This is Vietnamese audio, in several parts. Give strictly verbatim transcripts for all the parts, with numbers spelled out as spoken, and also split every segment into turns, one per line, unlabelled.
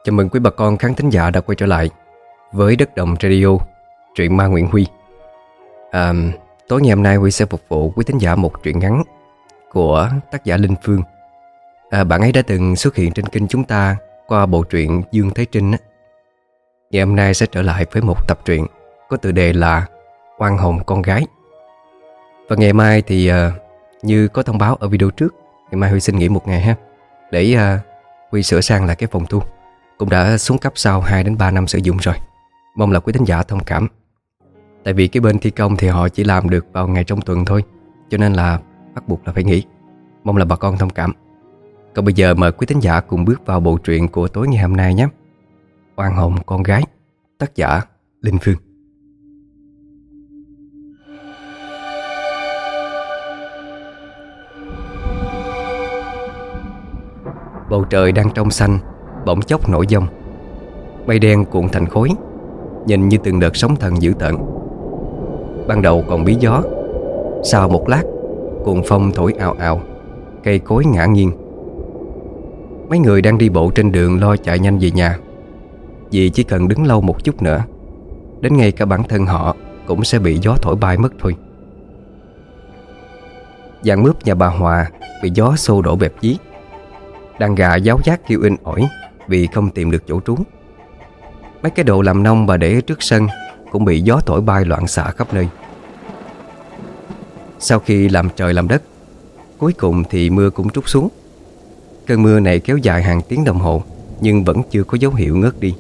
Chào mừng quý bà con khán thính giả đã quay trở lại với Đất Đồng Radio, truyện ma Nguyễn Huy. à, Tối ngày hôm nay Huy sẽ phục vụ quý thính giả một truyện ngắn của tác giả Linh Phương. à, Bạn ấy đã từng xuất hiện trên kênh chúng ta qua bộ truyện Dương Thế Trinh á. Ngày hôm nay sẽ trở lại với một tập truyện có tựa đề là Oan hồn con gái. Và ngày mai thì à, như có thông báo ở video trước, ngày mai Huy xin nghỉ một ngày ha, để à, Huy sửa sang lại cái phòng thu, cũng đã xuống cấp sau hai đến ba năm sử dụng rồi. Mong là quý thính giả thông cảm. Tại vì cái bên thi công thì họ chỉ làm được vào ngày trong tuần thôi, cho nên là bắt buộc là phải nghỉ. Mong là bà con thông cảm. Còn bây giờ mời quý thính giả cùng bước vào bộ truyện của tối ngày hôm nay nhé. Oan hồn con gái, tác giả Linh Phương. Bầu trời đang trong xanh bỗng chốc nổi giông. Mây đen cuộn thành khối, nhìn như từng đợt sóng thần dữ tợn. Ban đầu còn bí gió, sau một lát cuồng phong thổi ào ào, cây cối ngã nghiêng. Mấy người đang đi bộ trên đường lo chạy nhanh về nhà, vì chỉ cần đứng lâu một chút nữa, đến ngay cả bản thân họ cũng sẽ bị gió thổi bay mất thôi. Giàn mướp nhà bà Hòa bị gió xô đổ bẹp dí. Đàn gà giáo giác kêu inh ỏi vì không tìm được chỗ trú. Mấy cái đồ làm nông bà để ở trước sân cũng bị gió thổi bay loạn xạ khắp nơi. Sau khi làm trời làm đất, cuối cùng thì mưa cũng trút xuống. Cơn mưa này kéo dài hàng tiếng đồng hồ, nhưng vẫn chưa có dấu hiệu ngớt đi.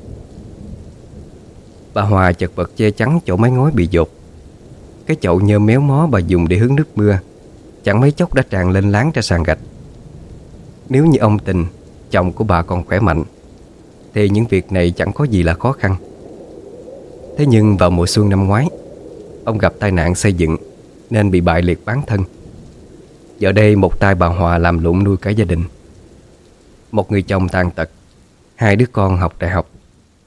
Bà Hòa chật vật che chắn chỗ mái ngói bị dột. Cái chậu nhôm méo mó bà dùng để hứng nước mưa chẳng mấy chốc đã tràn lên láng ra sàn gạch. Nếu như ông Tình, chồng của bà còn khỏe mạnh, thì những việc này chẳng có gì là khó khăn. Thế nhưng vào mùa xuân năm ngoái, ông gặp tai nạn xây dựng nên bị bại liệt bán thân. Giờ đây một tay bà Hòa làm lụng nuôi cả gia đình. Một người chồng tàn tật, hai đứa con học đại học.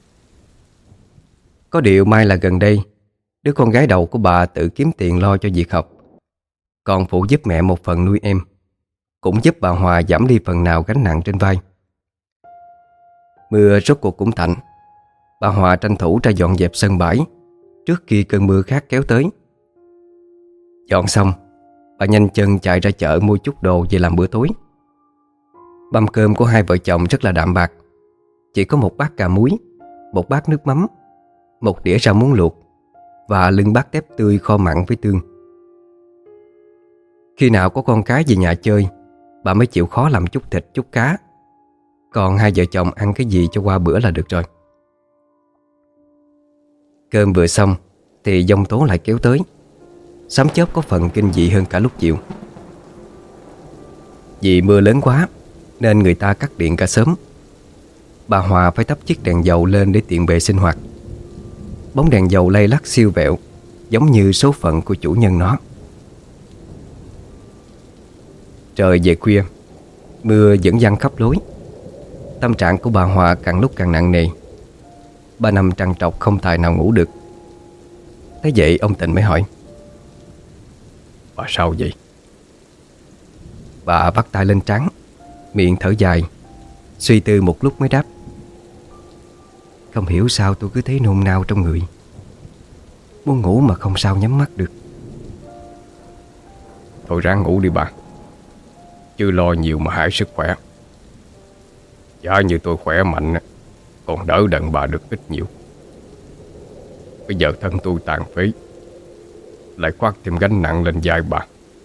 Có điều may là gần đây, đứa con gái đầu của bà tự kiếm tiền lo cho việc học, còn phụ giúp mẹ một phần nuôi em, cũng giúp bà Hòa giảm đi phần nào gánh nặng trên vai. Mưa rốt cuộc cũng tạnh. Bà Hòa tranh thủ ra dọn dẹp sân bãi trước khi cơn mưa khác kéo tới. Dọn xong, bà nhanh chân chạy ra chợ mua chút đồ về làm bữa tối. Mâm cơm của hai vợ chồng rất là đạm bạc. Chỉ có một bát cà muối, một bát nước mắm, một đĩa rau muống luộc và lưng bát tép tươi kho mặn với tương. Khi nào có con cái về nhà chơi, bà mới chịu khó làm chút thịt chút cá. Còn hai vợ chồng ăn cái gì cho qua bữa là được rồi. Cơm vừa xong thì giông tố lại kéo tới. Sấm chớp có phần kinh dị hơn cả lúc chiều. Vì mưa lớn quá nên người ta cắt điện cả sớm. Bà Hòa phải thắp chiếc đèn dầu lên để tiện bề sinh hoạt. Bóng đèn dầu lay lắc siêu vẹo, giống như số phận của chủ nhân nó. Trời về khuya, mưa vẫn giăng khắp lối. Tâm trạng của bà Hòa càng lúc càng nặng nề. Bà nằm trằn trọc không tài nào ngủ được. Thế vậy ông Tịnh mới hỏi: "Bà sao vậy?" Bà bắt tay lên trán, miệng thở dài, suy tư một lúc mới đáp: "Không hiểu sao tôi cứ thấy nôn nao trong người. Muốn ngủ mà không sao nhắm mắt được."
"Thôi ráng ngủ đi bà, chứ lo nhiều mà hại sức khỏe. Giả như tôi khỏe mạnh còn đỡ đần bà được ít nhiều. Bây giờ thân tôi tàn phế, lại khoác thêm gánh nặng lên vai bà."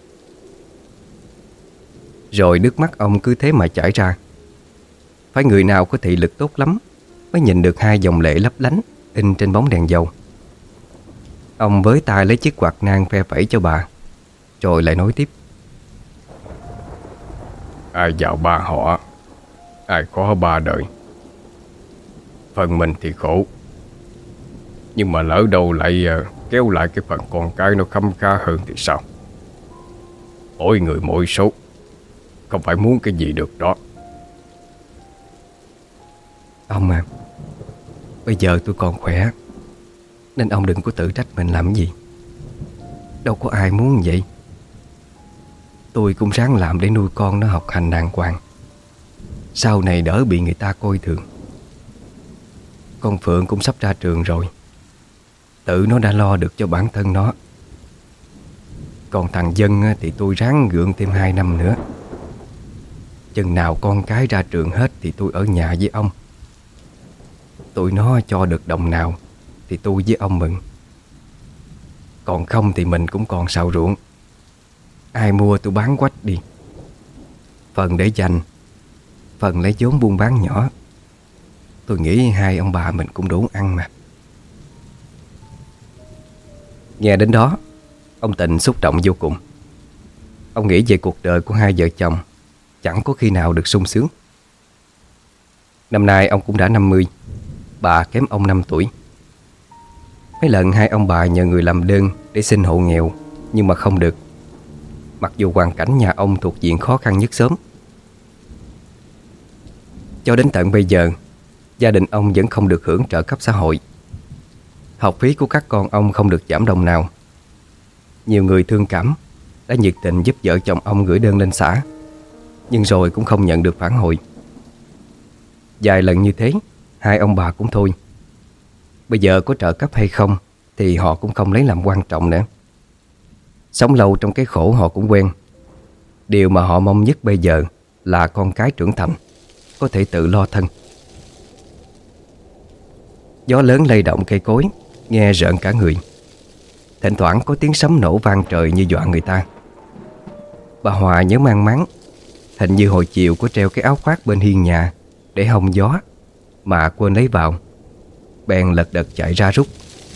Rồi nước mắt ông cứ thế mà chảy ra. Phải người nào có thị lực tốt lắm mới nhìn được hai dòng lệ lấp lánh in trên bóng đèn dầu. Ông với tay lấy chiếc quạt nang phe phẩy cho bà, rồi lại nói tiếp:
"Ai giàu ba họ, ai khó ba đời. Phần mình thì khổ, nhưng mà lỡ đâu lại uh, kéo lại cái phần con cái nó khấm khá hơn thì sao? Mỗi người mỗi số, không phải muốn cái gì được đó."
"Ông à, bây giờ tôi còn khỏe, nên ông đừng có tự trách mình làm cái gì. Đâu có ai muốn vậy. Tôi cũng ráng làm để nuôi con nó học hành đàng hoàng, sau này đỡ bị người ta coi thường. con Phượng cũng sắp ra trường rồi. Tự nó đã lo được cho bản thân nó. Còn thằng Dân thì tôi ráng gượng thêm hai năm nữa. Chừng nào con cái ra trường hết thì tôi ở nhà với ông. Tụi nó cho được đồng nào thì tôi với ông mừng. Còn không thì mình cũng còn xào ruộng. Ai mua tôi bán quách đi. Phần để dành, phần lấy vốn buôn bán nhỏ. Tôi nghĩ hai ông bà mình cũng đủ ăn mà. Nghe đến đó, ông Tịnh xúc động vô cùng. Ông nghĩ về cuộc đời của hai vợ chồng chẳng có khi nào được sung sướng. Năm nay ông cũng đã năm mươi, bà kém ông năm tuổi. Mấy lần hai ông bà nhờ người làm đơn để xin hộ nghèo, nhưng mà không được. Mặc dù hoàn cảnh nhà ông thuộc diện khó khăn nhất xóm. Cho đến tận bây giờ, gia đình ông vẫn không được hưởng trợ cấp xã hội. Học phí của các con ông không được giảm đồng nào. Nhiều người thương cảm đã nhiệt tình giúp vợ chồng ông gửi đơn lên xã, nhưng rồi cũng không nhận được phản hồi. Vài lần như thế, hai ông bà cũng thôi. Bây giờ có trợ cấp hay không thì họ cũng không lấy làm quan trọng nữa. Sống lâu trong cái khổ họ cũng quen. Điều mà họ mong nhất bây giờ là con cái trưởng thành, có thể tự lo thân. Gió lớn lay động cây cối, nghe rợn cả người. Thỉnh thoảng có tiếng sấm nổ vang trời như dọa người ta. Bà Hòa nhớ mang máng, hình như hồi chiều có treo cái áo khoác bên hiên nhà để hong gió mà quên lấy vào. Bèn lật đật chạy ra rút.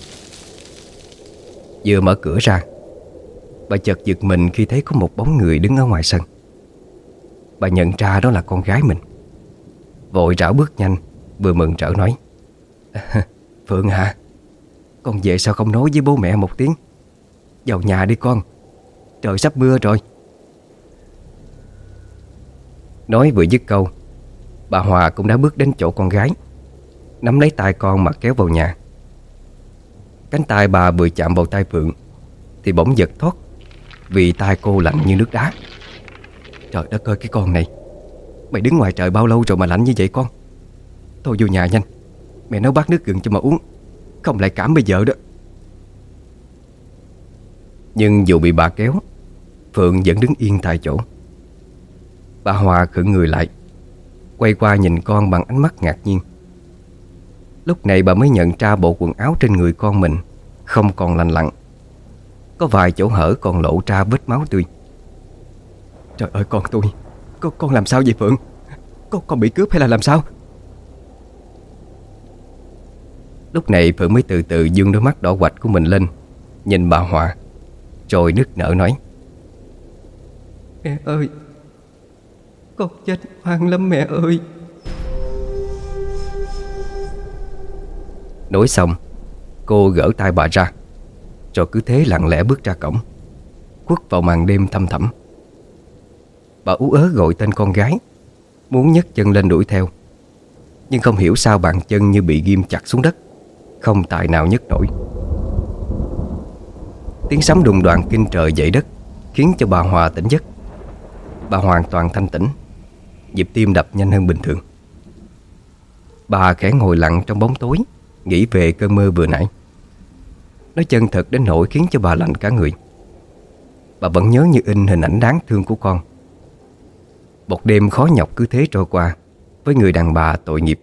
Vừa mở cửa ra, bà chợt giật mình khi thấy có một bóng người đứng ở ngoài sân. Bà nhận ra đó là con gái mình. Vội rảo bước nhanh, vừa mừng rỡ nói: Phượng hả? Con về sao không nói với bố mẹ một tiếng? Vào nhà đi con, trời sắp mưa rồi. Nói vừa dứt câu, bà Hòa cũng đã bước đến chỗ con gái, nắm lấy tay con mà kéo vào nhà. Cánh tay bà vừa chạm vào tay Phượng thì bỗng giật thoát, vì tay cô lạnh như nước đá. Trời đất ơi, cái con này, mày đứng ngoài trời bao lâu rồi mà lạnh như vậy con? Thôi vô nhà nhanh, mẹ nấu bát nước gừng cho mà uống, không lại cảm bây giờ đó. Nhưng dù bị bà kéo, Phượng vẫn đứng yên tại chỗ. Bà Hòa khựng người lại, quay qua nhìn con bằng ánh mắt ngạc nhiên. Lúc này bà mới nhận ra bộ quần áo trên người con mình không còn lành lặn, có vài chỗ hở còn lộ ra vết máu tươi. Trời ơi con tôi, Con, con làm sao vậy Phượng? Con, con bị cướp hay là làm sao? Lúc này Phượng mới từ từ dương đôi mắt đỏ quạch của mình lên, nhìn bà Hòa, rồi nức nở nói: Mẹ ơi, con chết oan lắm mẹ ơi. Nói xong, cô gỡ tay bà ra, rồi cứ thế lặng lẽ bước ra cổng, khuất vào màn đêm thăm thẳm. Bà ú ớ gọi tên con gái, muốn nhấc chân lên đuổi theo, nhưng không hiểu sao bàn chân như bị ghim chặt xuống đất, không tài nào nhấc nổi. Tiếng sấm đùng đoàng kinh trời dậy đất khiến cho bà Hòa tỉnh giấc. Bà hoàn toàn thanh tỉnh, nhịp tim đập nhanh hơn bình thường. Bà khẽ ngồi lặng trong bóng tối, nghĩ về cơn mơ vừa nãy. Nó chân thật đến nỗi khiến cho bà lạnh cả người. Bà vẫn nhớ như in hình ảnh đáng thương của con. Một đêm khó nhọc cứ thế trôi qua với người đàn bà tội nghiệp.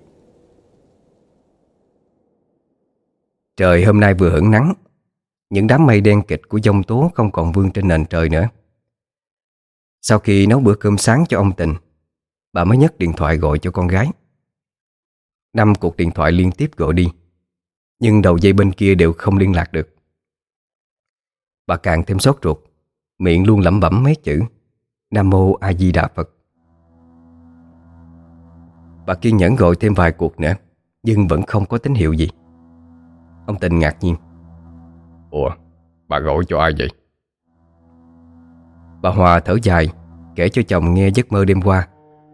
Trời hôm nay vừa hửng nắng, những đám mây đen kịt của giông tố không còn vương trên nền trời nữa. Sau khi nấu bữa cơm sáng cho ông Tình, bà mới nhấc điện thoại gọi cho con gái. Năm cuộc điện thoại liên tiếp gọi đi, nhưng đầu dây bên kia đều không liên lạc được. Bà càng thêm sốt ruột, miệng luôn lẩm bẩm mấy chữ Nam Mô A Di Đà Phật. Bà kiên nhẫn gọi thêm vài cuộc nữa, nhưng vẫn không có tín hiệu gì. Ông Tình ngạc nhiên:
Ủa, bà gọi cho ai vậy?
Bà Hòa thở dài, kể cho chồng nghe giấc mơ đêm qua.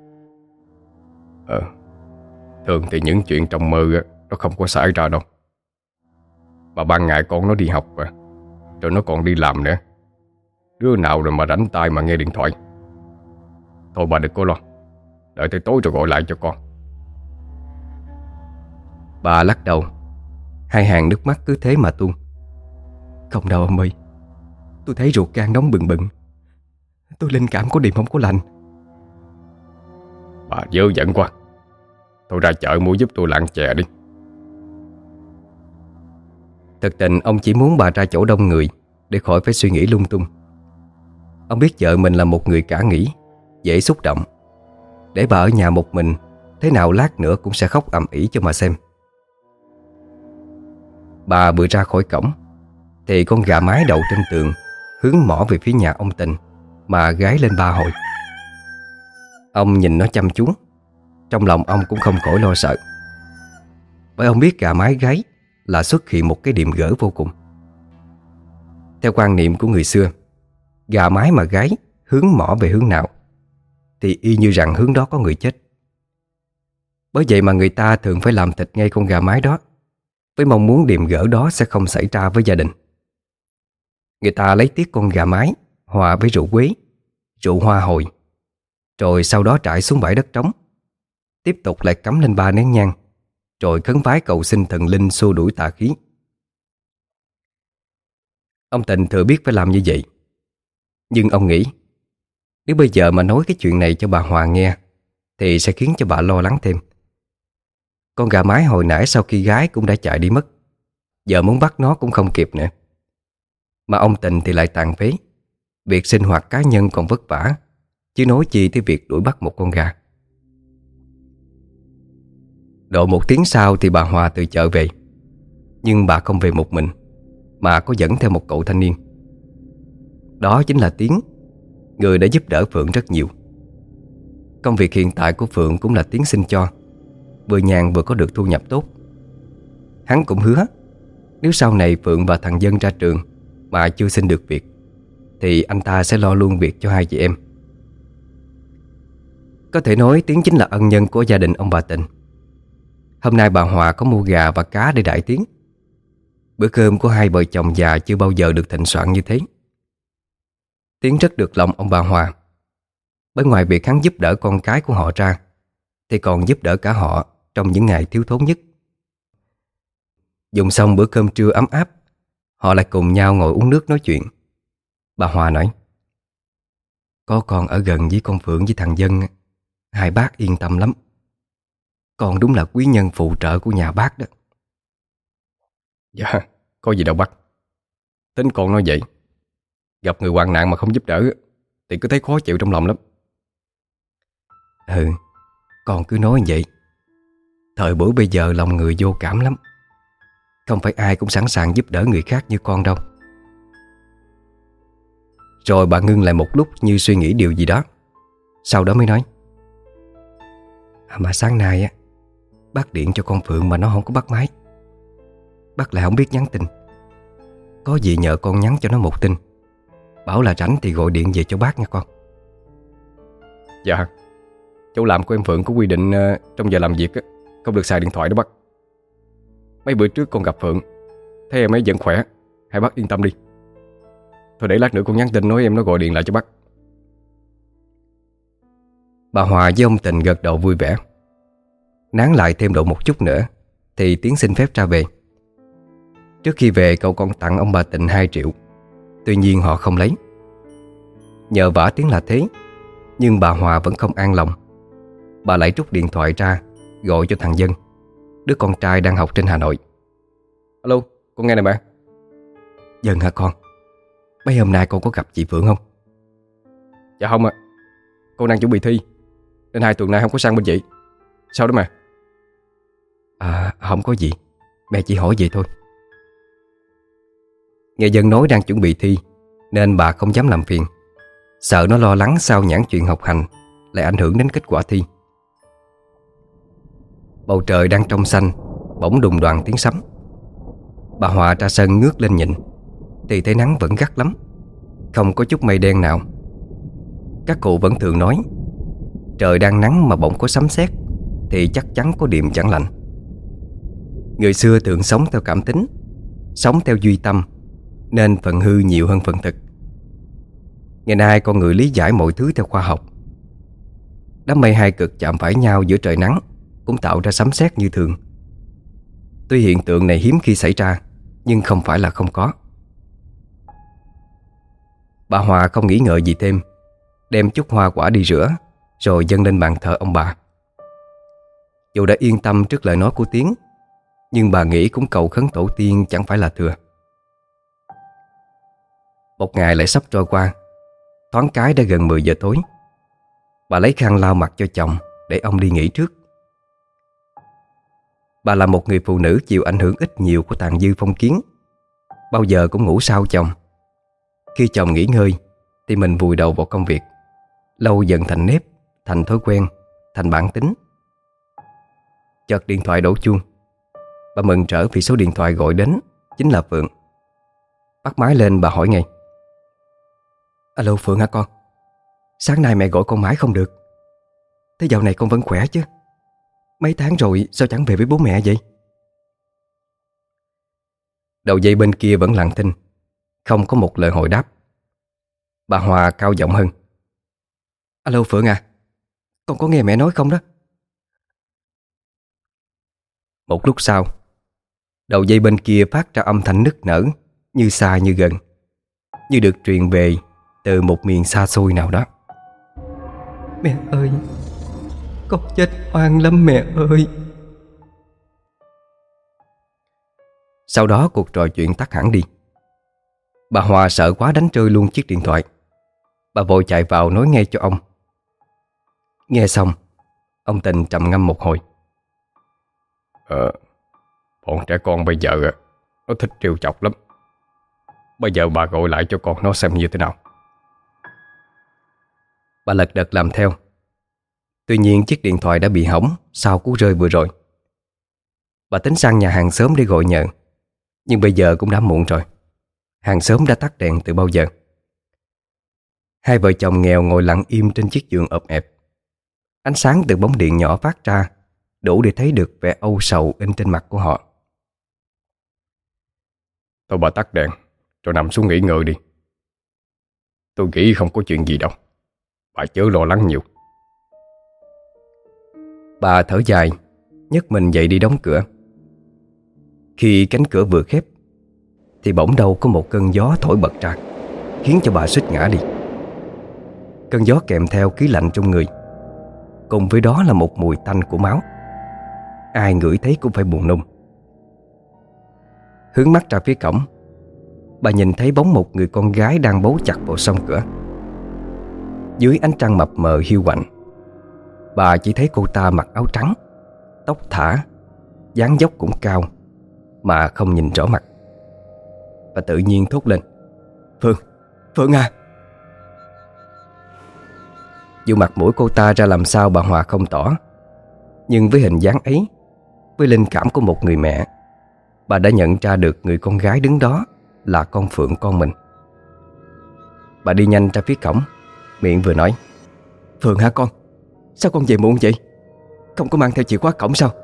Ờ, thường thì những chuyện trong mơ á, nó không có xảy ra đâu. Mà ban ngày con nó đi học à, rồi nó còn đi làm nữa. Đứa nào rồi mà rảnh tay mà nghe điện thoại. Thôi bà đừng có lo, đợi tới tối rồi gọi lại cho con.
Bà lắc đầu, hai hàng nước mắt cứ thế mà tuôn. Không đâu ông ơi, tôi thấy ruột gan nóng bừng bừng. Tôi linh cảm có điểm không có lành.
Bà dơ dẫn quá. Tôi ra chợ mua giúp tôi lạng chè đi.
Thực tình ông chỉ muốn bà ra chỗ đông người để khỏi phải suy nghĩ lung tung. Ông biết vợ mình là một người cả nghĩ, dễ xúc động. Để bà ở nhà một mình, thế nào lát nữa cũng sẽ khóc ầm ĩ cho mà xem. Bà vừa ra khỏi cổng thì con gà mái đậu trên tường hướng mỏ về phía nhà ông Tình mà gáy lên ba hồi. Ông nhìn nó chăm chú, trong lòng ông cũng không khỏi lo sợ. Bởi ông biết gà mái gáy là xuất hiện một cái điểm gở vô cùng. Theo quan niệm của người xưa, gà mái mà gáy hướng mỏ về hướng nào thì y như rằng hướng đó có người chết. Bởi vậy mà người ta thường phải làm thịt ngay con gà mái đó, với mong muốn điểm gở đó sẽ không xảy ra với gia đình. Người ta lấy tiết con gà mái hòa với rượu quế, rượu hoa hồi, rồi sau đó trải xuống bãi đất trống. Tiếp tục lại cắm lên ba nén nhang, rồi khấn vái cầu xin thần linh xua đuổi tà khí. Ông Tình thừa biết phải làm như vậy, nhưng ông nghĩ nếu bây giờ mà nói cái chuyện này cho bà Hòa nghe thì sẽ khiến cho bà lo lắng thêm. Con gà mái hồi nãy sau khi gái cũng đã chạy đi mất, giờ muốn bắt nó cũng không kịp nữa. Mà ông Tình thì lại tàn phế, việc sinh hoạt cá nhân còn vất vả, chứ nói chi tới việc đuổi bắt một con gà. Độ một tiếng sau thì bà Hòa từ chợ về. Nhưng bà không về một mình, mà có dẫn theo một cậu thanh niên. Đó chính là Tiến, người đã giúp đỡ Phượng rất nhiều. Công việc hiện tại của Phượng cũng là Tiến xin cho, vừa nhàn vừa có được thu nhập tốt. Hắn cũng hứa nếu sau này Phượng và thằng Dân ra trường mà chưa xin được việc thì anh ta sẽ lo luôn việc cho hai chị em. Có thể nói Tiến chính là ân nhân của gia đình ông bà Tình. Hôm nay bà Hòa có mua gà và cá để đãi Tiến. Bữa cơm của hai vợ chồng già chưa bao giờ được thịnh soạn như thế. Tiến rất được lòng ông bà Hòa, bởi ngoài việc hắn giúp đỡ con cái của họ ra thì còn giúp đỡ cả họ trong những ngày thiếu thốn nhất. Dùng xong bữa cơm trưa ấm áp, họ lại cùng nhau ngồi uống nước nói chuyện. Bà Hòa nói: Có con ở gần với con Phượng với thằng Dân, hai bác yên tâm lắm. Con đúng là quý nhân phụ trợ của nhà bác đó.
Dạ, có gì đâu bác. Tính con nói vậy, gặp người hoạn nạn mà không giúp đỡ thì cứ thấy khó chịu trong lòng lắm.
Ừ, con cứ nói vậy. Thời buổi bây giờ lòng người vô cảm lắm, không phải ai cũng sẵn sàng giúp đỡ người khác như con đâu. Rồi bà ngưng lại một lúc như suy nghĩ điều gì đó. Sau đó mới nói: à, Mà sáng nay á, bác điện cho con Phượng mà nó không có bắt máy. Bác lại không biết nhắn tin. Có gì nhờ con nhắn cho nó một tin, bảo là rảnh thì gọi điện về cho bác nha con.
Dạ, chỗ làm của em Phượng có quy định uh, trong giờ làm việc á, không được xài điện thoại đó bác. Mấy bữa trước con gặp Phượng, thấy em ấy vẫn khỏe, hai bác yên tâm đi. Thôi để lát nữa con nhắn tin nói em nó gọi điện lại cho bác.
Bà Hòa với ông Tình gật đầu vui vẻ. Nán lại thêm độ một chút nữa thì Tiến xin phép ra về. Trước khi về cậu còn tặng ông bà Tình hai triệu. Tuy nhiên họ không lấy. Nhờ vả Tiến là thế, nhưng bà Hòa vẫn không an lòng. Bà lại rút điện thoại ra gọi cho thằng Dân, đứa con trai đang học trên Hà Nội.
Alo, con nghe nè mẹ.
Dân hả con? Mấy hôm nay con có gặp chị Phượng không?
Dạ không ạ, à. Con đang chuẩn bị thi nên hai tuần nay không có sang bên chị. Sao đó mà?
À không có gì, mẹ chỉ hỏi vậy thôi. Nghe Dân nói đang chuẩn bị thi nên bà không dám làm phiền, sợ nó lo lắng sao nhãn chuyện học hành lại ảnh hưởng đến kết quả thi. Bầu trời đang trong xanh, bỗng đùng đoàng tiếng sấm. Bà Hòa ra sân ngước lên nhìn thì thấy nắng vẫn gắt lắm, không có chút mây đen nào. Các cụ vẫn thường nói trời đang nắng mà bỗng có sấm sét thì chắc chắn có điềm chẳng lành. Người xưa thường sống theo cảm tính, sống theo duy tâm, nên phần hư nhiều hơn phần thực. Ngày nay con người lý giải mọi thứ theo khoa học. Đám mây hai cực chạm phải nhau giữa trời nắng cũng tạo ra sấm sét như thường. Tuy hiện tượng này hiếm khi xảy ra, nhưng không phải là không có. Bà Hòa không nghĩ ngợi gì thêm, đem chút hoa quả đi rửa, rồi dâng lên bàn thờ ông bà. Dù đã yên tâm trước lời nói của Tiến, nhưng bà nghĩ cũng cầu khấn tổ tiên chẳng phải là thừa. Một ngày lại sắp trôi qua, thoáng cái đã gần mười giờ tối. Bà lấy khăn lau mặt cho chồng để ông đi nghỉ trước. Bà là một người phụ nữ chịu ảnh hưởng ít nhiều của tàn dư phong kiến, bao giờ cũng ngủ sau chồng. Khi chồng nghỉ ngơi thì mình vùi đầu vào công việc, lâu dần thành nếp, thành thói quen, thành bản tính. Chợt điện thoại đổ chuông. Bà mừng rỡ vì số điện thoại gọi đến chính là Phượng. Bắt máy lên bà hỏi ngay: "Alo Phượng hả con? Sáng nay mẹ gọi con mãi không được. Thế dạo này con vẫn khỏe chứ? Mấy tháng rồi sao chẳng về với bố mẹ vậy?" Đầu dây bên kia vẫn lặng thinh, không có một lời hồi đáp. Bà Hòa cao giọng hơn: "Alo Phượng à, con có nghe mẹ nói không đó?" Một lúc sau, đầu dây bên kia phát ra âm thanh nức nở, như xa như gần, như được truyền về từ một miền xa xôi nào đó. "Mẹ ơi, con chết oan lắm mẹ ơi." Sau đó cuộc trò chuyện tắt hẳn đi. Bà Hòa sợ quá đánh rơi luôn chiếc điện thoại. Bà vội chạy vào nói ngay cho ông. Nghe xong, ông Tình trầm ngâm một hồi.
Ờ, bọn trẻ con bây giờ nó thích trêu chọc lắm. Bây giờ bà gọi lại cho con nó xem như thế nào.
Bà lật đật làm theo. Tuy nhiên chiếc điện thoại đã bị hỏng sau cú rơi vừa rồi. Bà tính sang nhà hàng xóm để gọi nhờ, nhưng bây giờ cũng đã muộn rồi. Hàng xóm đã tắt đèn từ bao giờ. Hai vợ chồng nghèo ngồi lặng im trên chiếc giường ộp ẹp. Ánh sáng từ bóng điện nhỏ phát ra đủ để thấy được vẻ âu sầu in trên mặt của họ.
Thôi bà tắt đèn rồi nằm xuống nghỉ ngơi đi. Tôi nghĩ không có chuyện gì đâu. Bà chớ lo lắng nhiều.
Bà thở dài, nhấc mình dậy đi đóng cửa. Khi cánh cửa vừa khép thì bỗng đâu có một cơn gió thổi bật ra, khiến cho bà suýt ngã đi. Cơn gió kèm theo khí lạnh trong người, cùng với đó là một mùi tanh của máu. Ai ngửi thấy cũng phải buồn nôn. Hướng mắt ra phía cổng, bà nhìn thấy bóng một người con gái đang bấu chặt vào song cửa. Dưới ánh trăng mập mờ hiu quạnh, bà chỉ thấy cô ta mặc áo trắng, tóc thả, dáng dốc cũng cao, mà không nhìn rõ mặt. Bà tự nhiên thốt lên: "Phương, Phương à!" Dù mặt mũi cô ta ra làm sao bà Hòa không tỏ, nhưng với hình dáng ấy, với linh cảm của một người mẹ, bà đã nhận ra được người con gái đứng đó là con Phượng con mình. Bà đi nhanh ra phía cổng, miệng vừa nói: "Phượng hả con? Sao con về muộn vậy? Không có mang theo chìa khóa cổng sao?"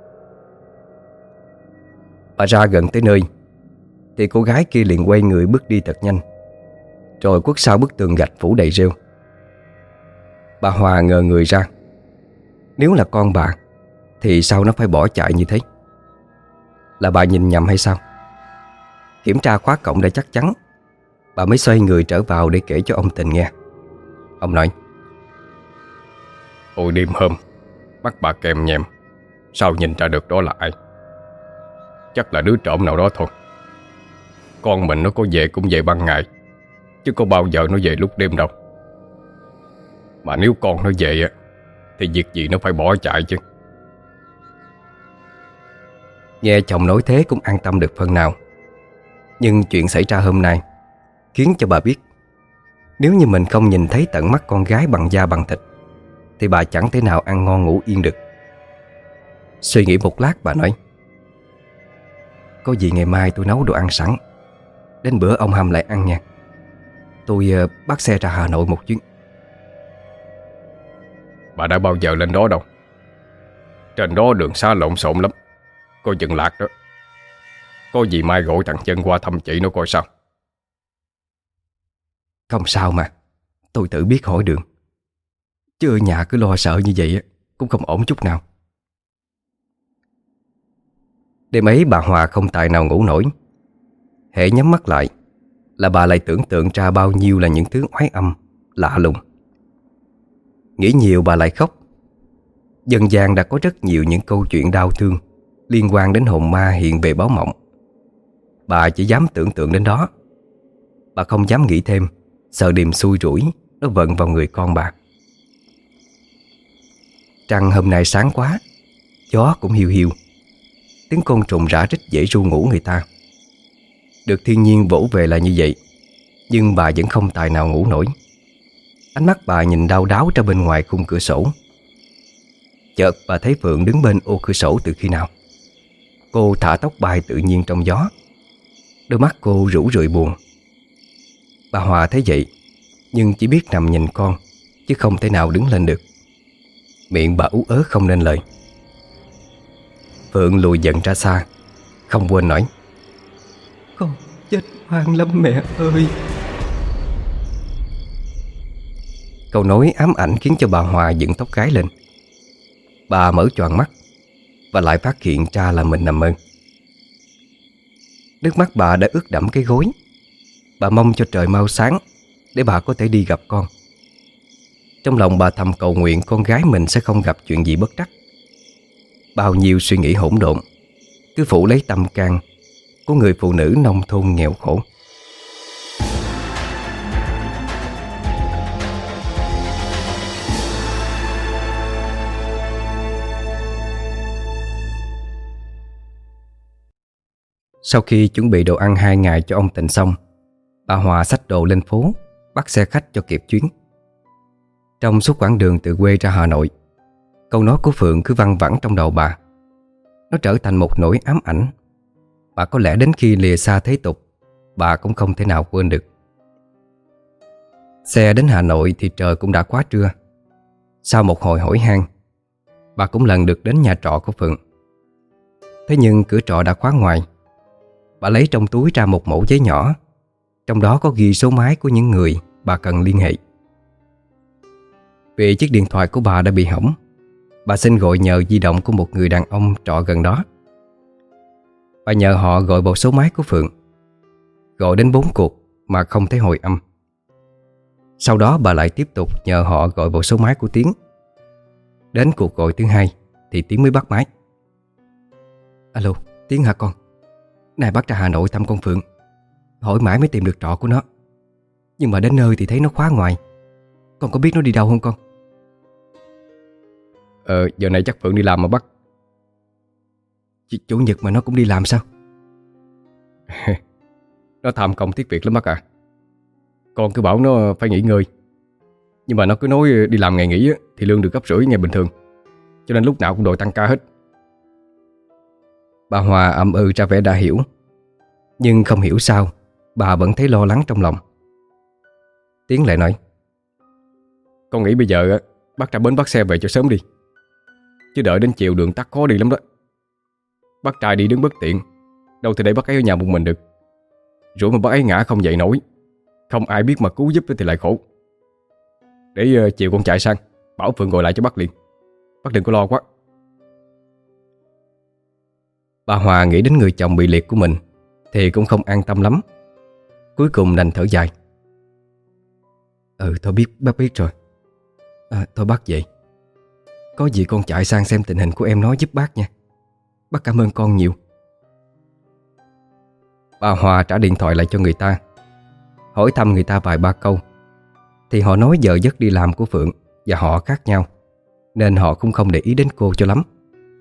Bà ra gần tới nơi thì cô gái kia liền quay người bước đi thật nhanh, rồi khuất sau bức tường gạch phủ đầy rêu. Bà Hòa ngờ người ra. Nếu là con bà thì sao nó phải bỏ chạy như thế? Là bà nhìn nhầm hay sao? Kiểm tra khóa cổng để chắc chắn, bà mới xoay người trở vào để kể cho ông Tình nghe. Ông nói:
Ôi đêm hôm mắt bà kèm nhèm, sao nhìn ra được đó là ai? Chắc là đứa trộm nào đó thôi. Con mình nó có về cũng về ban ngày, chứ có bao giờ nó về lúc đêm đâu. Mà nếu con nó về thì việc gì nó phải bỏ chạy chứ.
Nghe chồng nói thế cũng an tâm được phần nào. Nhưng chuyện xảy ra hôm nay khiến cho bà biết, nếu như mình không nhìn thấy tận mắt con gái bằng da bằng thịt thì bà chẳng thể nào ăn ngon ngủ yên được. Suy nghĩ một lát bà nói: "Có gì ngày mai tôi nấu đồ ăn sẵn, đến bữa ông Hầm lại ăn nha. Tôi uh, bắt xe ra Hà Nội một chuyến."
Bà đã bao giờ lên đó đâu. Trên đó đường xá lộn xộn lắm, coi chừng lạc đó. Có gì mai gọi thằng Chân qua thăm chị nó coi sao.
Không sao mà, tôi tự biết hỏi đường. Chứ ở nhà cứ lo sợ như vậy cũng không ổn chút nào. Đêm ấy bà Hòa không tài nào ngủ nổi. Hễ nhắm mắt lại là bà lại tưởng tượng ra bao nhiêu là những thứ oái âm lạ lùng. Nghĩ nhiều bà lại khóc. Dân gian đã có rất nhiều những câu chuyện đau thương liên quan đến hồn ma hiện về báo mộng. Bà chỉ dám tưởng tượng đến đó. Bà không dám nghĩ thêm, sợ điềm xui rủi nó vận vào người con bà. Trăng hôm nay sáng quá, gió cũng hiu hiu. Tiếng côn trùng rã rít dễ ru ngủ người ta. Được thiên nhiên vỗ về là như vậy, nhưng bà vẫn không tài nào ngủ nổi. Ánh mắt bà nhìn đau đáu ra bên ngoài khung cửa sổ. Chợt bà thấy Phượng đứng bên ô cửa sổ từ khi nào. Cô thả tóc bay tự nhiên trong gió. Đôi mắt cô rũ rượi buồn. Bà Hòa thấy vậy, nhưng chỉ biết nằm nhìn con, chứ không thể nào đứng lên được. Miệng bà ú ớ không nên lời. Phượng lùi dần ra xa, không quên nói: "Con chết oan lắm mẹ ơi." Câu nói ám ảnh khiến cho bà Hòa dựng tóc gáy lên. Bà mở choàng mắt và lại phát hiện ra là mình nằm mơ. Nước mắt bà đã ướt đẫm cái gối. Bà mong cho trời mau sáng để bà có thể đi gặp con. Trong lòng bà thầm cầu nguyện con gái mình sẽ không gặp chuyện gì bất trắc. Bao nhiêu suy nghĩ hỗn độn cứ phủ lấy tâm can của người phụ nữ nông thôn nghèo khổ. Sau khi chuẩn bị đồ ăn hai ngày cho ông Tịnh xong, bà Hòa xách đồ lên phố, bắt xe khách cho kịp chuyến. Trong suốt quãng đường từ quê ra Hà Nội, câu nói của Phượng cứ văng vẳng trong đầu bà. Nó trở thành một nỗi ám ảnh. Bà có lẽ đến khi lìa xa thế tục, bà cũng không thể nào quên được. Xe đến Hà Nội thì trời cũng đã quá trưa. Sau một hồi hỏi han, bà cũng lần được đến nhà trọ của Phượng. Thế nhưng cửa trọ đã khóa ngoài. Bà lấy trong túi ra một mẩu giấy nhỏ, trong đó có ghi số máy của những người bà cần liên hệ. Vì chiếc điện thoại của bà đã bị hỏng, bà xin gọi nhờ di động của một người đàn ông trọ gần đó. Bà nhờ họ gọi vào số máy của Phượng. Gọi đến bốn cuộc mà không thấy hồi âm. Sau đó bà lại tiếp tục nhờ họ gọi vào số máy của Tiến. Đến cuộc gọi thứ hai thì Tiến mới bắt máy. "Alo, Tiến hả con? Này bác ra Hà Nội thăm con Phượng. Hỏi mãi mới tìm được trọ của nó. Nhưng mà đến nơi thì thấy nó khóa ngoài. Con có biết nó đi đâu không con?"
Ờ, giờ này chắc Phượng đi làm mà bác.
Ch Chủ nhật mà nó cũng đi làm sao?
Nó tham công tiếc việc lắm bác à. Con cứ bảo nó phải nghỉ ngơi, nhưng mà nó cứ nói đi làm ngày nghỉ thì lương được gấp rưỡi ngày bình thường, cho nên lúc nào cũng đòi tăng ca hết.
Bà Hòa ậm ừ ra vẻ đã hiểu. Nhưng không hiểu sao bà vẫn thấy lo lắng trong lòng. Tiến lại nói:
"Con nghĩ bây giờ bác ra bến bắt xe về cho sớm đi, chứ đợi đến chiều đường tắc khó đi lắm đó. Bác trai đi đứng bất tiện, đâu thì để bác ấy ở nhà một mình được. Rủi mà bác ấy ngã không dậy nổi, không ai biết mà cứu giúp thì lại khổ. Để uh, chiều con chạy sang bảo Phượng gọi lại cho bác liền. Bác đừng có lo quá."
Bà Hòa nghĩ đến người chồng bị liệt của mình thì cũng không an tâm lắm. Cuối cùng đành thở dài: "Ừ thôi biết, bác biết rồi. à, Thôi bác vậy. Có gì con chạy sang xem tình hình của em nó giúp bác nha. Bác cảm ơn con nhiều." Bà Hòa trả điện thoại lại cho người ta, hỏi thăm người ta vài ba câu, thì họ nói giờ giấc đi làm của Phượng và họ khác nhau, nên họ cũng không để ý đến cô cho lắm.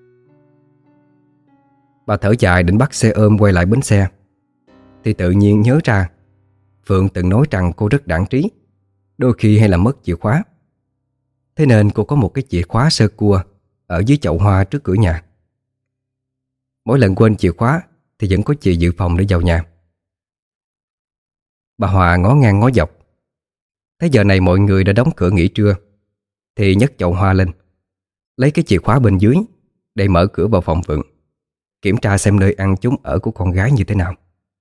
Bà thở dài định bắt xe ôm quay lại bến xe, thì tự nhiên nhớ ra Phượng từng nói rằng cô rất đãng trí, đôi khi hay là mất chìa khóa. Thế nên cô có một cái chìa khóa sơ cua ở dưới chậu hoa trước cửa nhà. Mỗi lần quên chìa khóa thì vẫn có chìa dự phòng để vào nhà. Bà Hòa ngó ngang ngó dọc, thấy giờ này mọi người đã đóng cửa nghỉ trưa, thì nhấc chậu hoa lên, lấy cái chìa khóa bên dưới để mở cửa vào phòng Phượng, kiểm tra xem nơi ăn chốn ở của con gái như thế nào.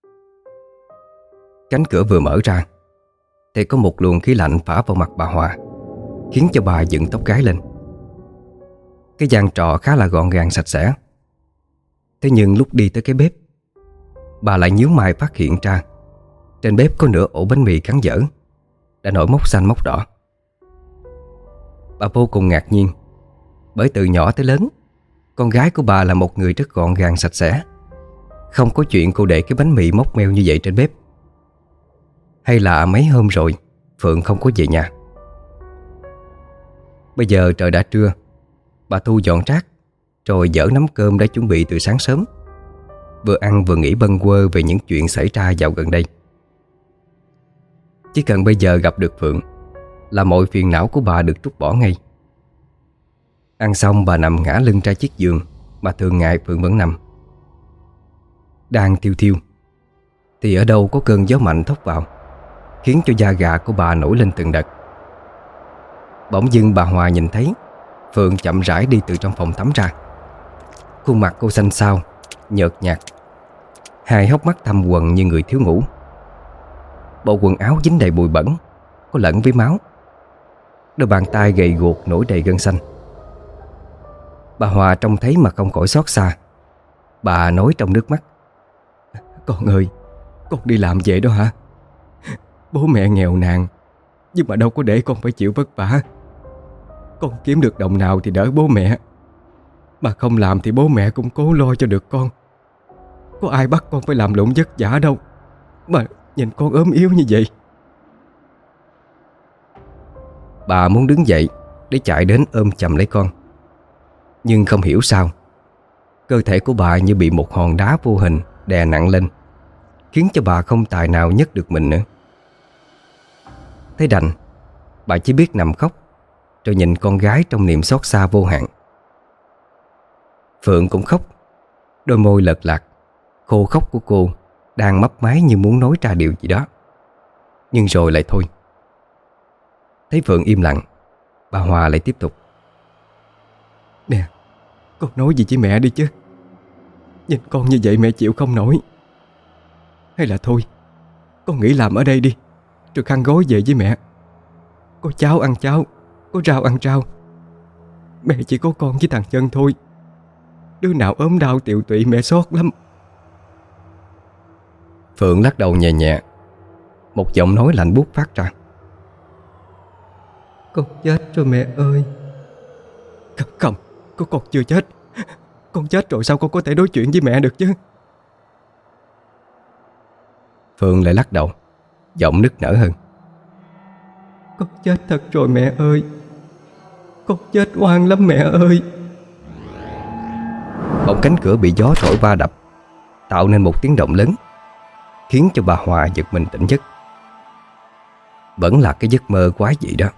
Cánh cửa vừa mở ra thì có một luồng khí lạnh phả vào mặt bà Hòa, khiến cho bà dựng tóc gáy lên. Cái gian trọ khá là gọn gàng sạch sẽ. Thế nhưng lúc đi tới cái bếp, bà lại nhíu mày phát hiện ra trên bếp có nửa ổ bánh mì cắn dở, đã nổi mốc xanh mốc đỏ. Bà vô cùng ngạc nhiên, bởi từ nhỏ tới lớn, con gái của bà là một người rất gọn gàng sạch sẽ. Không có chuyện cô để cái bánh mì mốc meo như vậy trên bếp. Hay là mấy hôm rồi Phượng không có về nhà. Bây giờ trời đã trưa, bà thu dọn rác rồi dỡ nắm cơm đã chuẩn bị từ sáng sớm, vừa ăn vừa nghĩ bâng quơ về những chuyện xảy ra dạo gần đây. Chỉ cần bây giờ gặp được Phượng là mọi phiền não của bà được trút bỏ ngay. Ăn xong bà nằm ngã lưng ra chiếc giường mà thường ngày Phượng vẫn nằm. Đang thiêu thiêu thì ở đâu có cơn gió mạnh thốc vào, khiến cho da gà của bà nổi lên từng đợt. Bỗng dưng bà Hòa nhìn thấy Phượng chậm rãi đi từ trong phòng tắm ra. Khuôn mặt cô xanh xao, nhợt nhạt, hai hốc mắt thâm quầng như người thiếu ngủ. Bộ quần áo dính đầy bụi bẩn, có lẫn với máu. Đôi bàn tay gầy guộc nổi đầy gân xanh. Bà Hòa trông thấy mà không khỏi xót xa. Bà nói trong nước mắt: "Con ơi, con đi làm vậy đó hả? Bố mẹ nghèo nàn, nhưng mà đâu có để con phải chịu vất vả. Con kiếm được đồng nào thì đỡ bố mẹ, mà không làm thì bố mẹ cũng cố lo cho được con. Có ai bắt con phải làm lụng vất vả đâu, mà nhìn con ốm yếu như vậy." Bà muốn đứng dậy để chạy đến ôm chầm lấy con, nhưng không hiểu sao cơ thể của bà như bị một hòn đá vô hình đè nặng lên, khiến cho bà không tài nào nhấc được mình nữa. Thấy đành, bà chỉ biết nằm khóc, rồi nhìn con gái trong niềm xót xa vô hạn. Phượng cũng khóc. Đôi môi lật lạc, khô khóc của cô đang mấp máy như muốn nói ra điều gì đó, nhưng rồi lại thôi. Thấy Phượng im lặng, bà Hòa lại tiếp tục: "Nè, con nói gì với mẹ đi chứ. Nhìn con như vậy mẹ chịu không nổi. Hay là thôi, con nghỉ làm ở đây đi, rồi khăn gói về với mẹ. Có cháo ăn cháo, có rau ăn rau. Mẹ chỉ có con với thằng Chân thôi. Đứa nào ốm đau tiều tụy mẹ xót lắm." Phượng lắc đầu nhẹ nhẹ. Một giọng nói lạnh buốt phát ra: "Con chết rồi mẹ ơi." Không, không, con, con chưa chết. Con chết rồi sao con có thể nói chuyện với mẹ được chứ?" Phượng lại lắc đầu, giọng nức nở hơn: "Con chết thật rồi mẹ ơi. Con chết oan lắm mẹ ơi." Bỗng cánh cửa bị gió thổi va đập, tạo nên một tiếng động lớn, khiến cho bà Hòa giật mình tỉnh giấc. Vẫn là cái giấc mơ quái dị đó.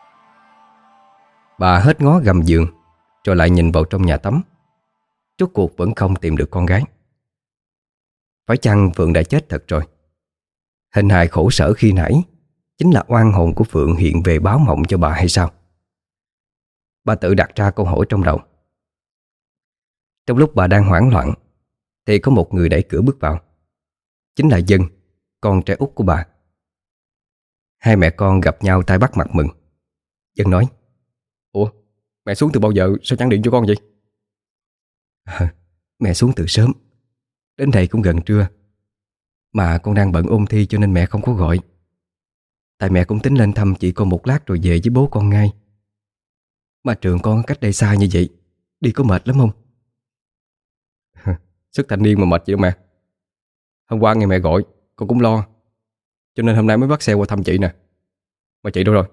Bà hết ngó gầm giường, rồi lại nhìn vào trong nhà tắm. Rốt cuộc vẫn không tìm được con gái. Phải chăng Phượng đã chết thật rồi? Hình hài khổ sở khi nãy chính là oan hồn của Phượng hiện về báo mộng cho bà hay sao? Bà tự đặt ra câu hỏi trong đầu. Trong lúc bà đang hoảng loạn thì có một người đẩy cửa bước vào. Chính là Dân, con trai út của bà. Hai mẹ con gặp nhau tay bắt mặt mừng. Dân nói: "Ủa, mẹ xuống từ bao giờ sao chẳng điện cho con vậy?" À, "Mẹ xuống từ sớm, đến đây cũng gần trưa. Mà con đang bận ôn thi cho nên mẹ không có gọi. Tại mẹ cũng tính lên thăm chị con một lát rồi về với bố con ngay. Mà trường con cách đây xa như vậy, đi có mệt lắm không?" "Sức thanh niên mà mệt gì đâu mẹ. Hôm qua ngày mẹ gọi con cũng lo, cho nên hôm nay mới bắt xe qua thăm chị nè. Mà chị đâu rồi?"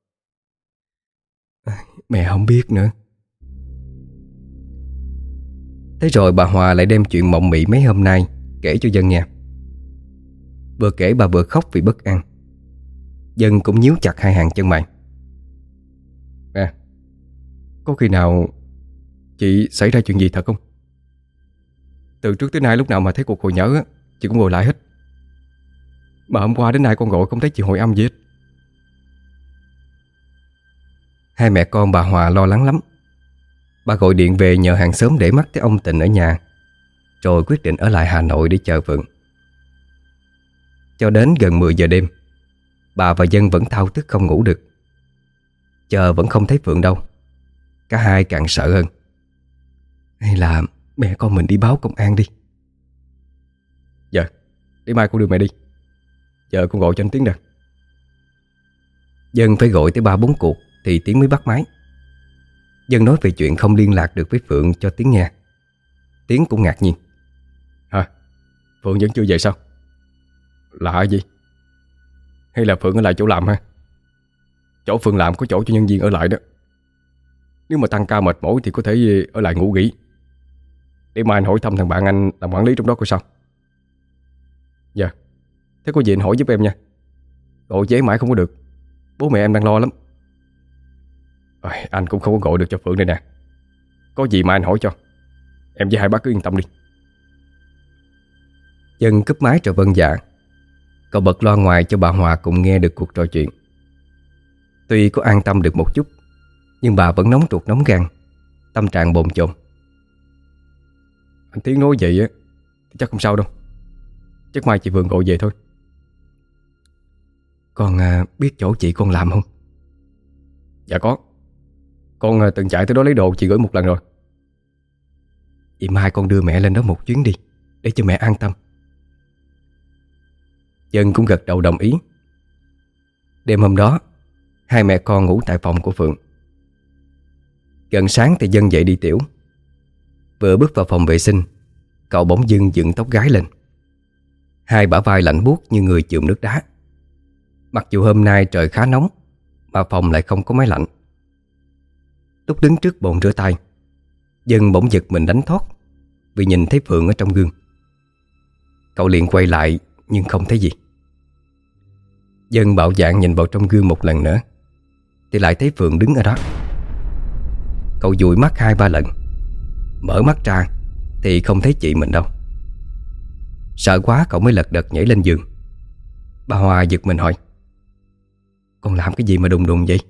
"Mẹ không biết nữa." Thế rồi bà Hòa lại đem chuyện mộng mị mấy hôm nay kể cho Dân nghe. Vừa kể bà vừa khóc vì bất an. Dân cũng nhíu chặt hai hàng chân mày. "Nè, có khi nào chị xảy ra chuyện gì thật không? Từ trước tới nay lúc nào mà thấy cuộc hồi nhớ á, chị cũng ngồi lại hết. Mà hôm qua đến nay con gọi không thấy chị hồi âm gì hết." Hai mẹ con bà Hòa lo lắng lắm. Bà gọi điện về nhờ hàng xóm để mắt tới ông Tình ở nhà, rồi quyết định ở lại Hà Nội để chờ Phượng. Cho đến gần mười giờ đêm, bà và Dân vẫn thao thức không ngủ được. Chờ vẫn không thấy Phượng đâu. Cả hai càng sợ hơn. Hay là Mẹ con mình đi báo công an đi.
Dạ, để mai con đưa mẹ đi. Giờ con gọi cho anh Tiến nè.
Dân phải gọi tới ba bốn cuộc thì Tiến mới bắt máy. Dân nói về chuyện không liên lạc được với Phượng cho Tiến nghe. Tiến cũng ngạc nhiên.
Hả? Phượng vẫn chưa về sao? Lạ gì? Hay là Phượng ở lại chỗ làm ha? Chỗ Phượng làm có chỗ cho nhân viên ở lại đó. Nếu mà tăng ca mệt mỏi thì có thể ở lại ngủ nghỉ. Để mai anh hỏi thăm thằng bạn anh làm quản lý trong đó coi sao. Dạ. Thế có gì anh hỏi giúp em nha. Gọi chế mãi không có được. Bố mẹ em đang lo lắm. à, Anh cũng không có gọi được cho Phượng đây nè. Có gì mai anh hỏi cho. Em với hai bác cứ yên tâm đi.
Dân cúp máy rồi vâng dạ. Cậu bật loa ngoài cho bà Hòa cùng nghe được cuộc trò chuyện. Tuy có an tâm được một chút, nhưng bà vẫn nóng ruột nóng gan, tâm trạng bồn chồn.
Anh Tiến nói vậy á thì chắc không sao đâu. Chắc mai chị Phượng gọi về thôi.
Con à, biết chỗ chị con làm không?
Dạ có. Con à, từng chạy tới đó lấy đồ chị gửi một lần rồi.
Vậy mai con đưa mẹ lên đó một chuyến đi, để cho mẹ an tâm. Dân cũng gật đầu đồng ý. Đêm hôm đó, hai mẹ con ngủ tại phòng của Phượng. Gần sáng thì Dân dậy đi tiểu. Vừa bước vào phòng vệ sinh, cậu bỗng dưng dựng tóc gái lên. Hai bả vai lạnh buốt như người chườm nước đá. Mặc dù hôm nay trời khá nóng, mà phòng lại không có máy lạnh. Lúc đứng trước bồn rửa tay, Dân bỗng giật mình đánh thót vì nhìn thấy Phượng ở trong gương. Cậu liền quay lại nhưng không thấy gì. Dân bạo dạn nhìn vào trong gương một lần nữa thì lại thấy Phượng đứng ở đó. Cậu dụi mắt hai ba lần, mở mắt ra thì không thấy chị mình đâu. Sợ quá cậu mới lật đật nhảy lên giường. Bà Hòa giật mình hỏi: "Con làm cái gì mà đùng đùng vậy?"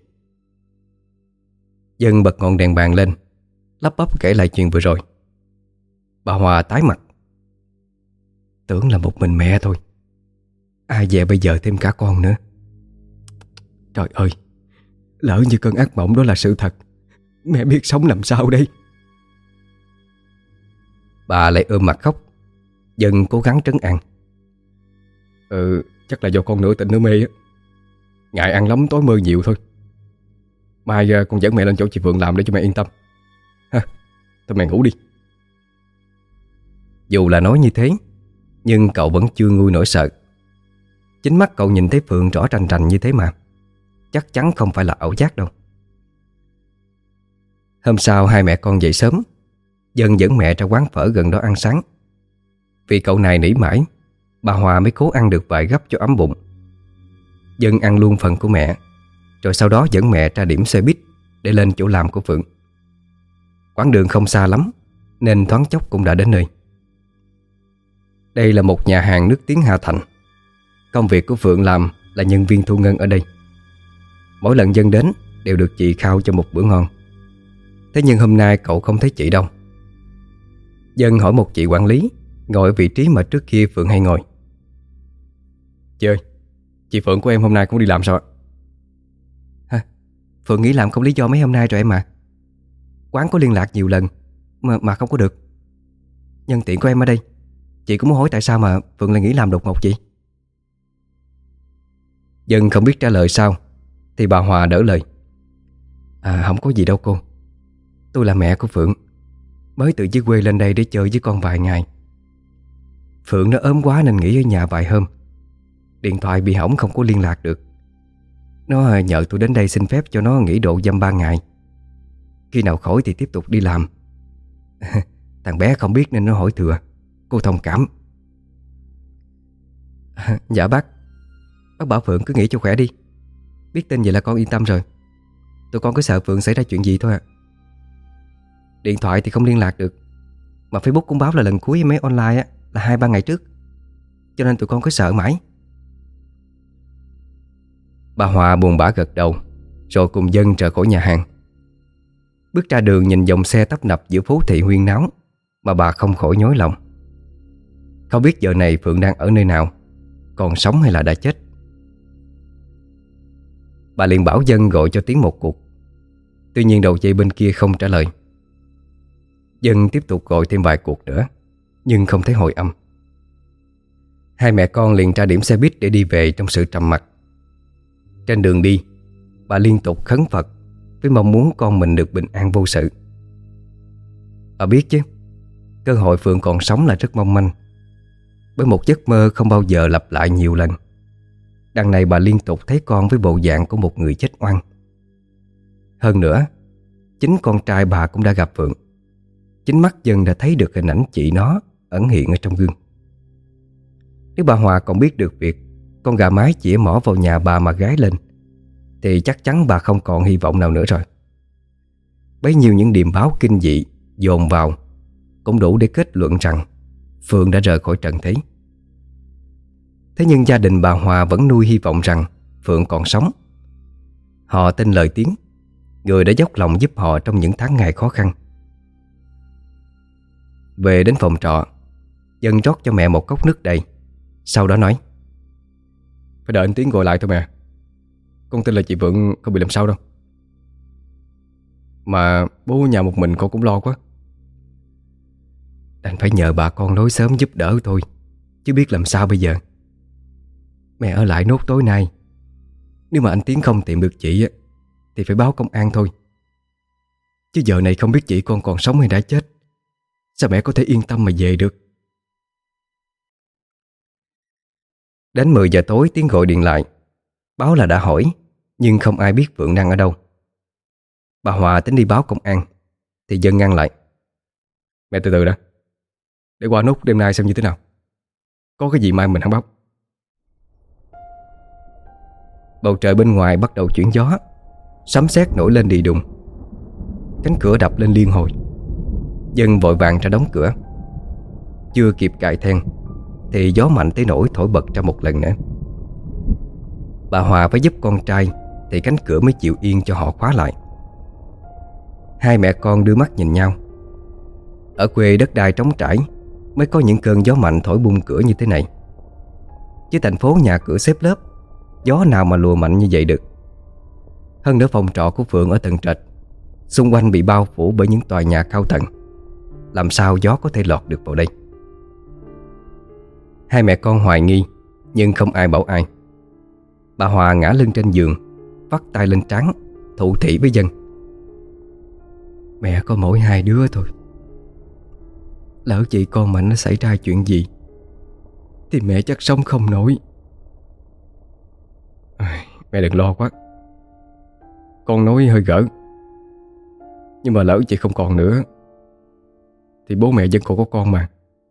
Dân bật ngọn đèn bàn lên, lắp bắp kể lại chuyện vừa rồi. Bà Hòa tái mặt: "Tưởng là một mình mẹ thôi, ai dè bây giờ thêm cả con nữa. Trời ơi, lỡ như cơn ác mộng đó là sự thật, mẹ biết sống làm sao đây?" Bà lại ôm mặt khóc. Dân cố gắng trấn an:
Ừ, chắc là do con nửa tỉnh nửa mê á. Ngại ăn lắm tối mơ nhiều thôi. Mai à, con dẫn mẹ lên chỗ chị Phượng làm để cho mẹ yên tâm ha. Thôi mẹ ngủ đi.
Dù là nói như thế, nhưng cậu vẫn chưa nguôi nỗi sợ. Chính mắt cậu nhìn thấy Phượng rõ rành rành như thế mà. Chắc chắn không phải là ảo giác đâu. Hôm sau hai mẹ con dậy sớm, Dân dẫn mẹ ra quán phở gần đó ăn sáng. Vì cậu này nỉ mãi, bà Hòa mới cố ăn được vài gắp cho ấm bụng. Dân ăn luôn phần của mẹ, rồi sau đó dẫn mẹ ra điểm xe buýt để lên chỗ làm của Phượng. Quãng đường không xa lắm nên thoáng chốc cũng đã đến nơi. Đây là một nhà hàng nước tiếng Hà Thành. Công việc của Phượng làm là nhân viên thu ngân ở đây. Mỗi lần Dân đến đều được chị khao cho một bữa ngon. Thế nhưng hôm nay cậu không thấy chị đâu. Dân hỏi một chị quản lý ngồi ở vị trí mà trước kia Phượng hay ngồi:
"Chị ơi, chị Phượng của em hôm nay cũng đi làm sao ạ?"
"Hả? Phượng nghỉ làm không lý do mấy hôm nay rồi em à. Quán có liên lạc nhiều lần Mà, mà không có được. Nhân tiện của em ở đây, chị cũng muốn hỏi tại sao mà Phượng lại nghỉ làm đột ngột vậy?" Dân không biết trả lời sao thì bà Hòa đỡ lời: "À không có gì đâu cô. Tôi là mẹ của Phượng, mới từ dưới quê lên đây để chơi với con vài ngày. Phượng nó ốm quá nên nghỉ ở nhà vài hôm. Điện thoại bị hỏng không có liên lạc được. Nó nhờ tôi đến đây xin phép cho nó nghỉ độ dăm ba ngày. Khi nào khỏi thì tiếp tục đi làm. Thằng bé không biết nên nó hỏi thừa. Cô thông cảm." "Dạ bác. Bác bảo Phượng cứ nghỉ cho khỏe đi. Biết tin vậy là con yên tâm rồi. Tụi con cứ sợ Phượng xảy ra chuyện gì thôi à. Điện thoại thì không liên lạc được, mà Facebook cũng báo là lần cuối em ấy online á là hai ba ngày trước, cho nên tụi con cứ sợ mãi." Bà Hòa buồn bã gật đầu, rồi cùng Dân rời khỏi nhà hàng. Bước ra đường nhìn dòng xe tấp nập giữa phố thị huyên náo mà bà không khỏi nhói lòng. Không biết giờ này Phượng đang ở nơi nào, còn sống hay là đã chết. Bà liền bảo Dân gọi cho Tiến một cuộc. Tuy nhiên đầu dây bên kia không trả lời. Dân tiếp tục gọi thêm vài cuộc nữa, nhưng không thấy hồi âm. Hai mẹ con liền ra điểm xe buýt để đi về trong sự trầm mặc. Trên đường đi, bà liên tục khấn Phật với mong muốn con mình được bình an vô sự. Bà biết chứ, cơ hội Phượng còn sống là rất mong manh, bởi một giấc mơ không bao giờ lặp lại nhiều lần. Đằng này bà liên tục thấy con với bộ dạng của một người chết oan. Hơn nữa, chính con trai bà cũng đã gặp Phượng. Chính mắt Dân đã thấy được hình ảnh chị nó ẩn hiện ở trong gương. Nếu bà Hòa còn biết được việc con gà mái chĩa mỏ vào nhà bà mà gái lên, thì chắc chắn bà không còn hy vọng nào nữa rồi. Bấy nhiêu những điềm báo kinh dị dồn vào cũng đủ để kết luận rằng Phượng đã rời khỏi trần thế. Thế nhưng gia đình bà Hòa vẫn nuôi hy vọng rằng Phượng còn sống. Họ tin lời Tiến, người đã dốc lòng giúp họ trong những tháng ngày khó khăn. Về đến phòng trọ, Dân rót cho mẹ một cốc nước đầy, sau đó nói:
Phải đợi anh Tiến gọi lại thôi mẹ. Con tin là chị Phượng không bị làm sao đâu. Mà bố nhà một mình con cũng lo quá.
Đành phải nhờ bà con nối xóm giúp đỡ thôi, chứ biết làm sao bây giờ. Mẹ ở lại nốt tối nay. Nếu mà anh Tiến không tìm được chị thì phải báo công an thôi. Chứ giờ này không biết chị con còn sống hay đã chết, sao mẹ có thể yên tâm mà về được. Đến mười giờ tối Tiến gọi điện lại, báo là đã hỏi, nhưng không ai biết Phượng đang ở đâu. Bà Hòa tính đi báo công an thì Dân ngăn lại:
Mẹ từ từ đã, để qua nốt đêm nay xem như thế nào. Có cái gì mai mình không báo.
Bầu trời bên ngoài bắt đầu chuyển gió, sấm sét nổi lên đì đùng. Cánh cửa đập lên liên hồi. Dân vội vàng ra đóng cửa. Chưa kịp cài then thì gió mạnh tới nỗi thổi bật ra một lần nữa. Bà Hòa phải giúp con trai thì cánh cửa mới chịu yên cho họ khóa lại. Hai mẹ con đưa mắt nhìn nhau. Ở quê đất đai trống trải mới có những cơn gió mạnh thổi bung cửa như thế này, chứ thành phố nhà cửa xếp lớp, gió nào mà lùa mạnh như vậy được. Hơn nữa phòng trọ của Phượng ở tầng trệt, xung quanh bị bao phủ bởi những tòa nhà cao tầng, làm sao gió có thể lọt được vào đây. Hai mẹ con hoài nghi, nhưng không ai bảo ai. Bà Hòa ngã lưng trên giường, vắt tay lên trán, thủ thỉ với Dân: Mẹ có mỗi hai đứa thôi. Lỡ chị con mình nó xảy ra chuyện gì thì mẹ chắc sống không nổi.
Mẹ đừng lo quá. Con nói hơi gỡ, nhưng mà lỡ chị không còn nữa thì bố mẹ vẫn còn có con mà.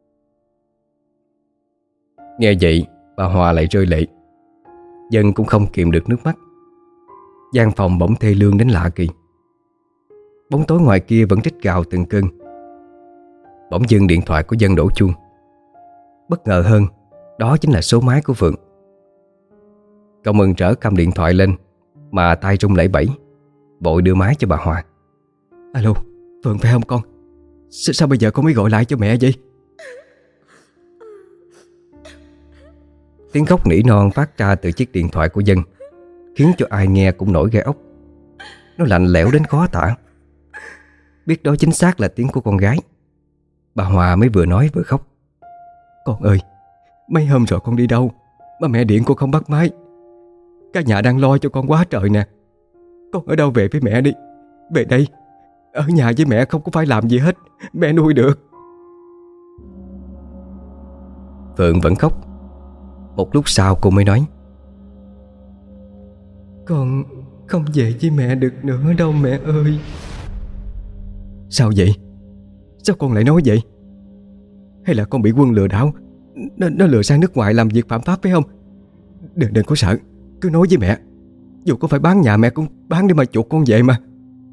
Nghe vậy bà Hòa lại rơi lệ. Dân cũng không kiềm được nước mắt. Gian phòng bỗng thê lương đến lạ kỳ. Bóng tối ngoài kia vẫn rít gào từng cơn. Bỗng dưng điện thoại của Dân đổ chuông. Bất ngờ hơn, đó chính là số máy của Phượng. Cậu mừng rỡ cầm điện thoại lên, mà tay run lẩy bẩy, vội đưa máy cho bà Hòa. Alo, Phượng phải không con? S sao bây giờ con mới gọi lại cho mẹ vậy? Tiếng khóc nỉ non phát ra từ chiếc điện thoại của Dân, khiến cho ai nghe cũng nổi gai ốc. Nó lạnh lẽo đến khó tả. Biết đó chính xác là tiếng của con gái, bà Hòa mới vừa nói vừa khóc. Con ơi, mấy hôm rồi con đi đâu mà mẹ điện con không bắt máy? Cả nhà đang lo cho con quá trời nè. Con ở đâu về với mẹ đi. Về đây, ở nhà với mẹ không có phải làm gì hết, mẹ nuôi được. Phượng vẫn khóc. Một lúc sau cô mới nói: Con không về với mẹ được nữa đâu mẹ ơi. Sao vậy? Sao con lại nói vậy? Hay là con bị Quân lừa đảo? Nó, nó lừa sang nước ngoài làm việc phạm pháp phải không? Đừng, đừng có sợ, cứ nói với mẹ. Dù có phải bán nhà mẹ cũng bán để mà chuộc con về mà.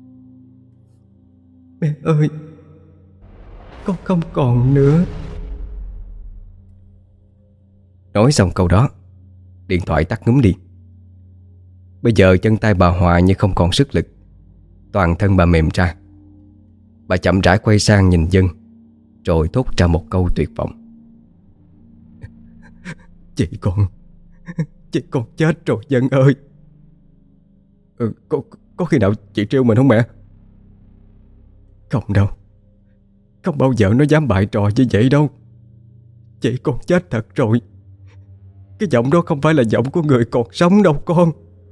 Mẹ ơi, con không còn nữa. Nói xong câu đó, điện thoại tắt ngúm đi. Bây giờ chân tay bà Hòa như không còn sức lực, toàn thân bà mềm ra. Bà chậm rãi quay sang nhìn Dân, rồi thốt ra một câu tuyệt vọng: Chị con, chị con chết rồi Dân ơi.
ừ, có, có khi nào chị trêu mình không mẹ?
Không đâu.
Không bao giờ nó dám bày trò như vậy đâu. Chị con chết thật rồi. Cái giọng đó không phải là giọng của người còn sống đâu con.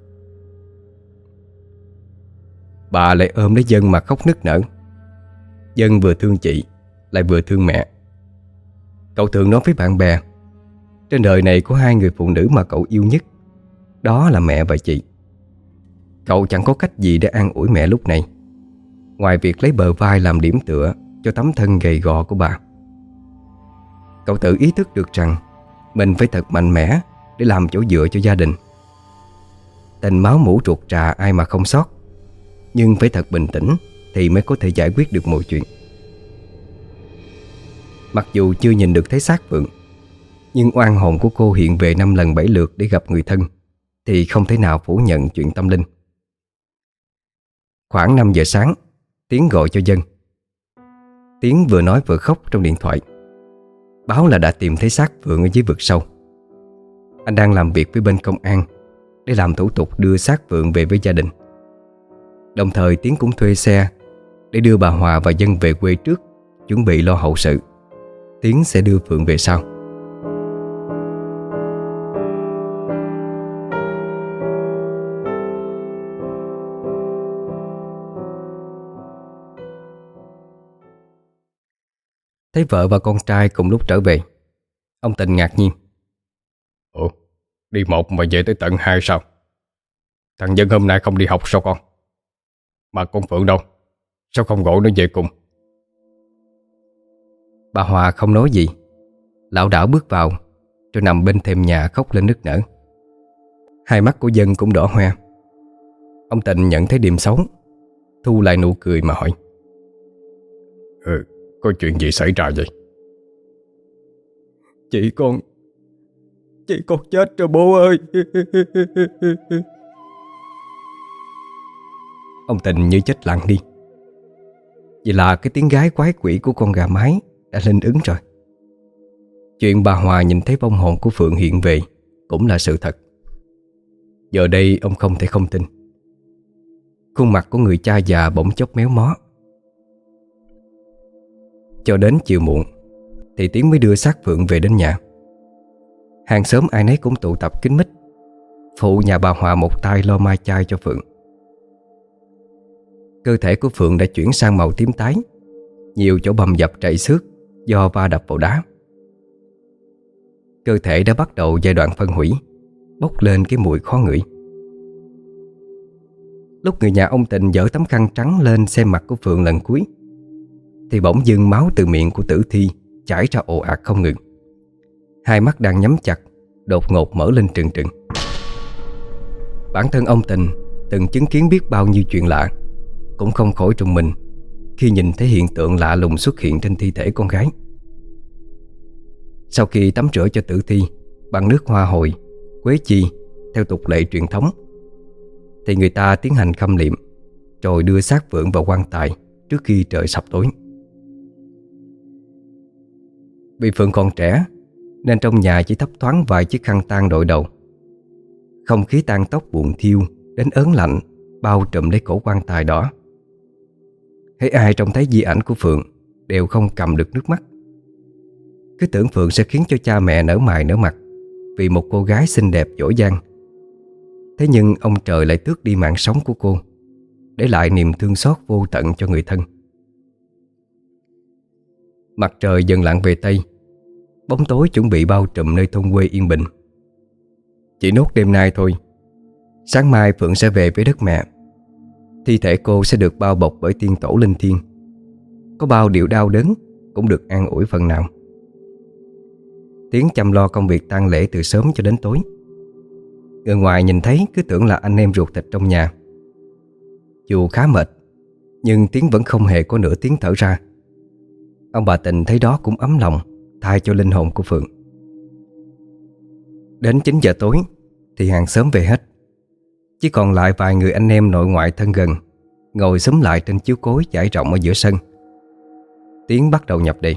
Bà lại ôm lấy Dân mà khóc nức nở. Dân vừa thương chị lại vừa thương mẹ. Cậu thường nói với bạn bè, trên đời này có hai người phụ nữ mà cậu yêu nhất, đó là mẹ và chị. Cậu chẳng có cách gì để an ủi mẹ lúc này, ngoài việc lấy bờ vai làm điểm tựa cho tấm thân gầy gò của bà. Cậu tự ý thức được rằng mình phải thật mạnh mẽ để làm chỗ dựa cho gia đình. Tình máu mủ ruột trà ai mà không sót, nhưng phải thật bình tĩnh thì mới có thể giải quyết được mọi chuyện. Mặc dù chưa nhìn được thấy xác Phượng, nhưng oan hồn của cô hiện về năm lần bảy lượt để gặp người thân, thì không thể nào phủ nhận chuyện tâm linh. Khoảng năm giờ sáng, Tiến gọi cho Dân. Tiến vừa nói vừa khóc trong điện thoại, báo là đã tìm thấy xác Phượng ở dưới vực sâu. Anh đang làm việc với bên công an để làm thủ tục đưa xác Phượng về với gia đình. Đồng thời Tiến cũng thuê xe để đưa bà Hòa và Dân về quê trước, chuẩn bị lo hậu sự. Tiến sẽ đưa Phượng về sau. Thấy vợ và con trai cùng lúc trở về, ông Tình ngạc nhiên.
Ủa, đi một mà về tới tận hai sao? Thằng Dân hôm nay không đi học sao con? Mà con Phượng đâu? Sao không gọi nó về cùng?
Bà Hòa không nói gì, lảo đảo bước vào rồi nằm bên thềm nhà khóc lên nức nở. Hai mắt của Dân cũng đỏ hoe. Ông Tình nhận thấy điểm xấu, thu lại nụ cười mà hỏi.
Ừ, có chuyện gì xảy ra vậy?
Chị con Chị con chết rồi bố ơi.
Ông Tình như chết lặng đi. Vậy là cái tiếng gái quái quỷ của con gà mái đã lên ứng rồi. Chuyện bà Hòa nhìn thấy vong hồn của Phượng hiện về cũng là sự thật. Giờ đây ông không thể không tin. Khuôn mặt của người cha già bỗng chốc méo mó. Cho đến chiều muộn thì Tiến mới đưa xác Phượng về đến nhà. Hàng xóm ai nấy cũng tụ tập kín mít, phụ nhà bà Hòa một tay lo mai chay cho Phượng. Cơ thể của Phượng đã chuyển sang màu tím tái, nhiều chỗ bầm dập chảy xước do va đập vào đá. Cơ thể đã bắt đầu giai đoạn phân hủy, bốc lên cái mùi khó ngửi. Lúc người nhà ông Tình dỡ tấm khăn trắng lên xem mặt của Phượng lần cuối, thì bỗng dưng máu từ miệng của tử thi chảy ra ồ ạt không ngừng. Hai mắt đang nhắm chặt đột ngột mở lên trừng trừng. Bản thân ông Tình từng chứng kiến biết bao nhiêu chuyện lạ, cũng không khỏi trùng mình khi nhìn thấy hiện tượng lạ lùng xuất hiện trên thi thể con gái. Sau khi tắm rửa cho tử thi bằng nước hoa hồi, quế chi theo tục lệ truyền thống, thì người ta tiến hành khâm liệm rồi đưa xác Phượng vào quan tài trước khi trời sập tối. Vì Phượng còn trẻ nên trong nhà chỉ thấp thoáng vài chiếc khăn tang đội đầu. Không khí tang tóc buồn thiêu đến ớn lạnh bao trùm lấy cổ quan tài đỏ. Hễ ai trông thấy di ảnh của Phượng đều không cầm được nước mắt. Cứ tưởng Phượng sẽ khiến cho cha mẹ nở mày nở mặt vì một cô gái xinh đẹp dỗ dang. Thế nhưng ông trời lại tước đi mạng sống của cô, để lại niềm thương xót vô tận cho người thân. Mặt trời dần lặn về Tây, bóng tối chuẩn bị bao trùm nơi thôn quê yên bình. Chỉ nốt đêm nay thôi, sáng mai Phượng sẽ về với đất mẹ. Thi thể cô sẽ được bao bọc bởi tiên tổ linh thiêng. Có bao điều đau đớn cũng được an ủi phần nào. Tiến chăm lo công việc tang lễ từ sớm cho đến tối. Người ngoài nhìn thấy cứ tưởng là anh em ruột thịt trong nhà. Dù khá mệt, nhưng Tiến vẫn không hề có nửa tiếng thở ra. Ông bà Tình thấy đó cũng ấm lòng, thay cho linh hồn của Phượng. Đến chín giờ tối thì hàng xóm về hết. Chỉ còn lại vài người anh em nội ngoại thân gần ngồi xúm lại trên chiếu cối trải rộng ở giữa sân. Tiến bắt đầu nhập đi.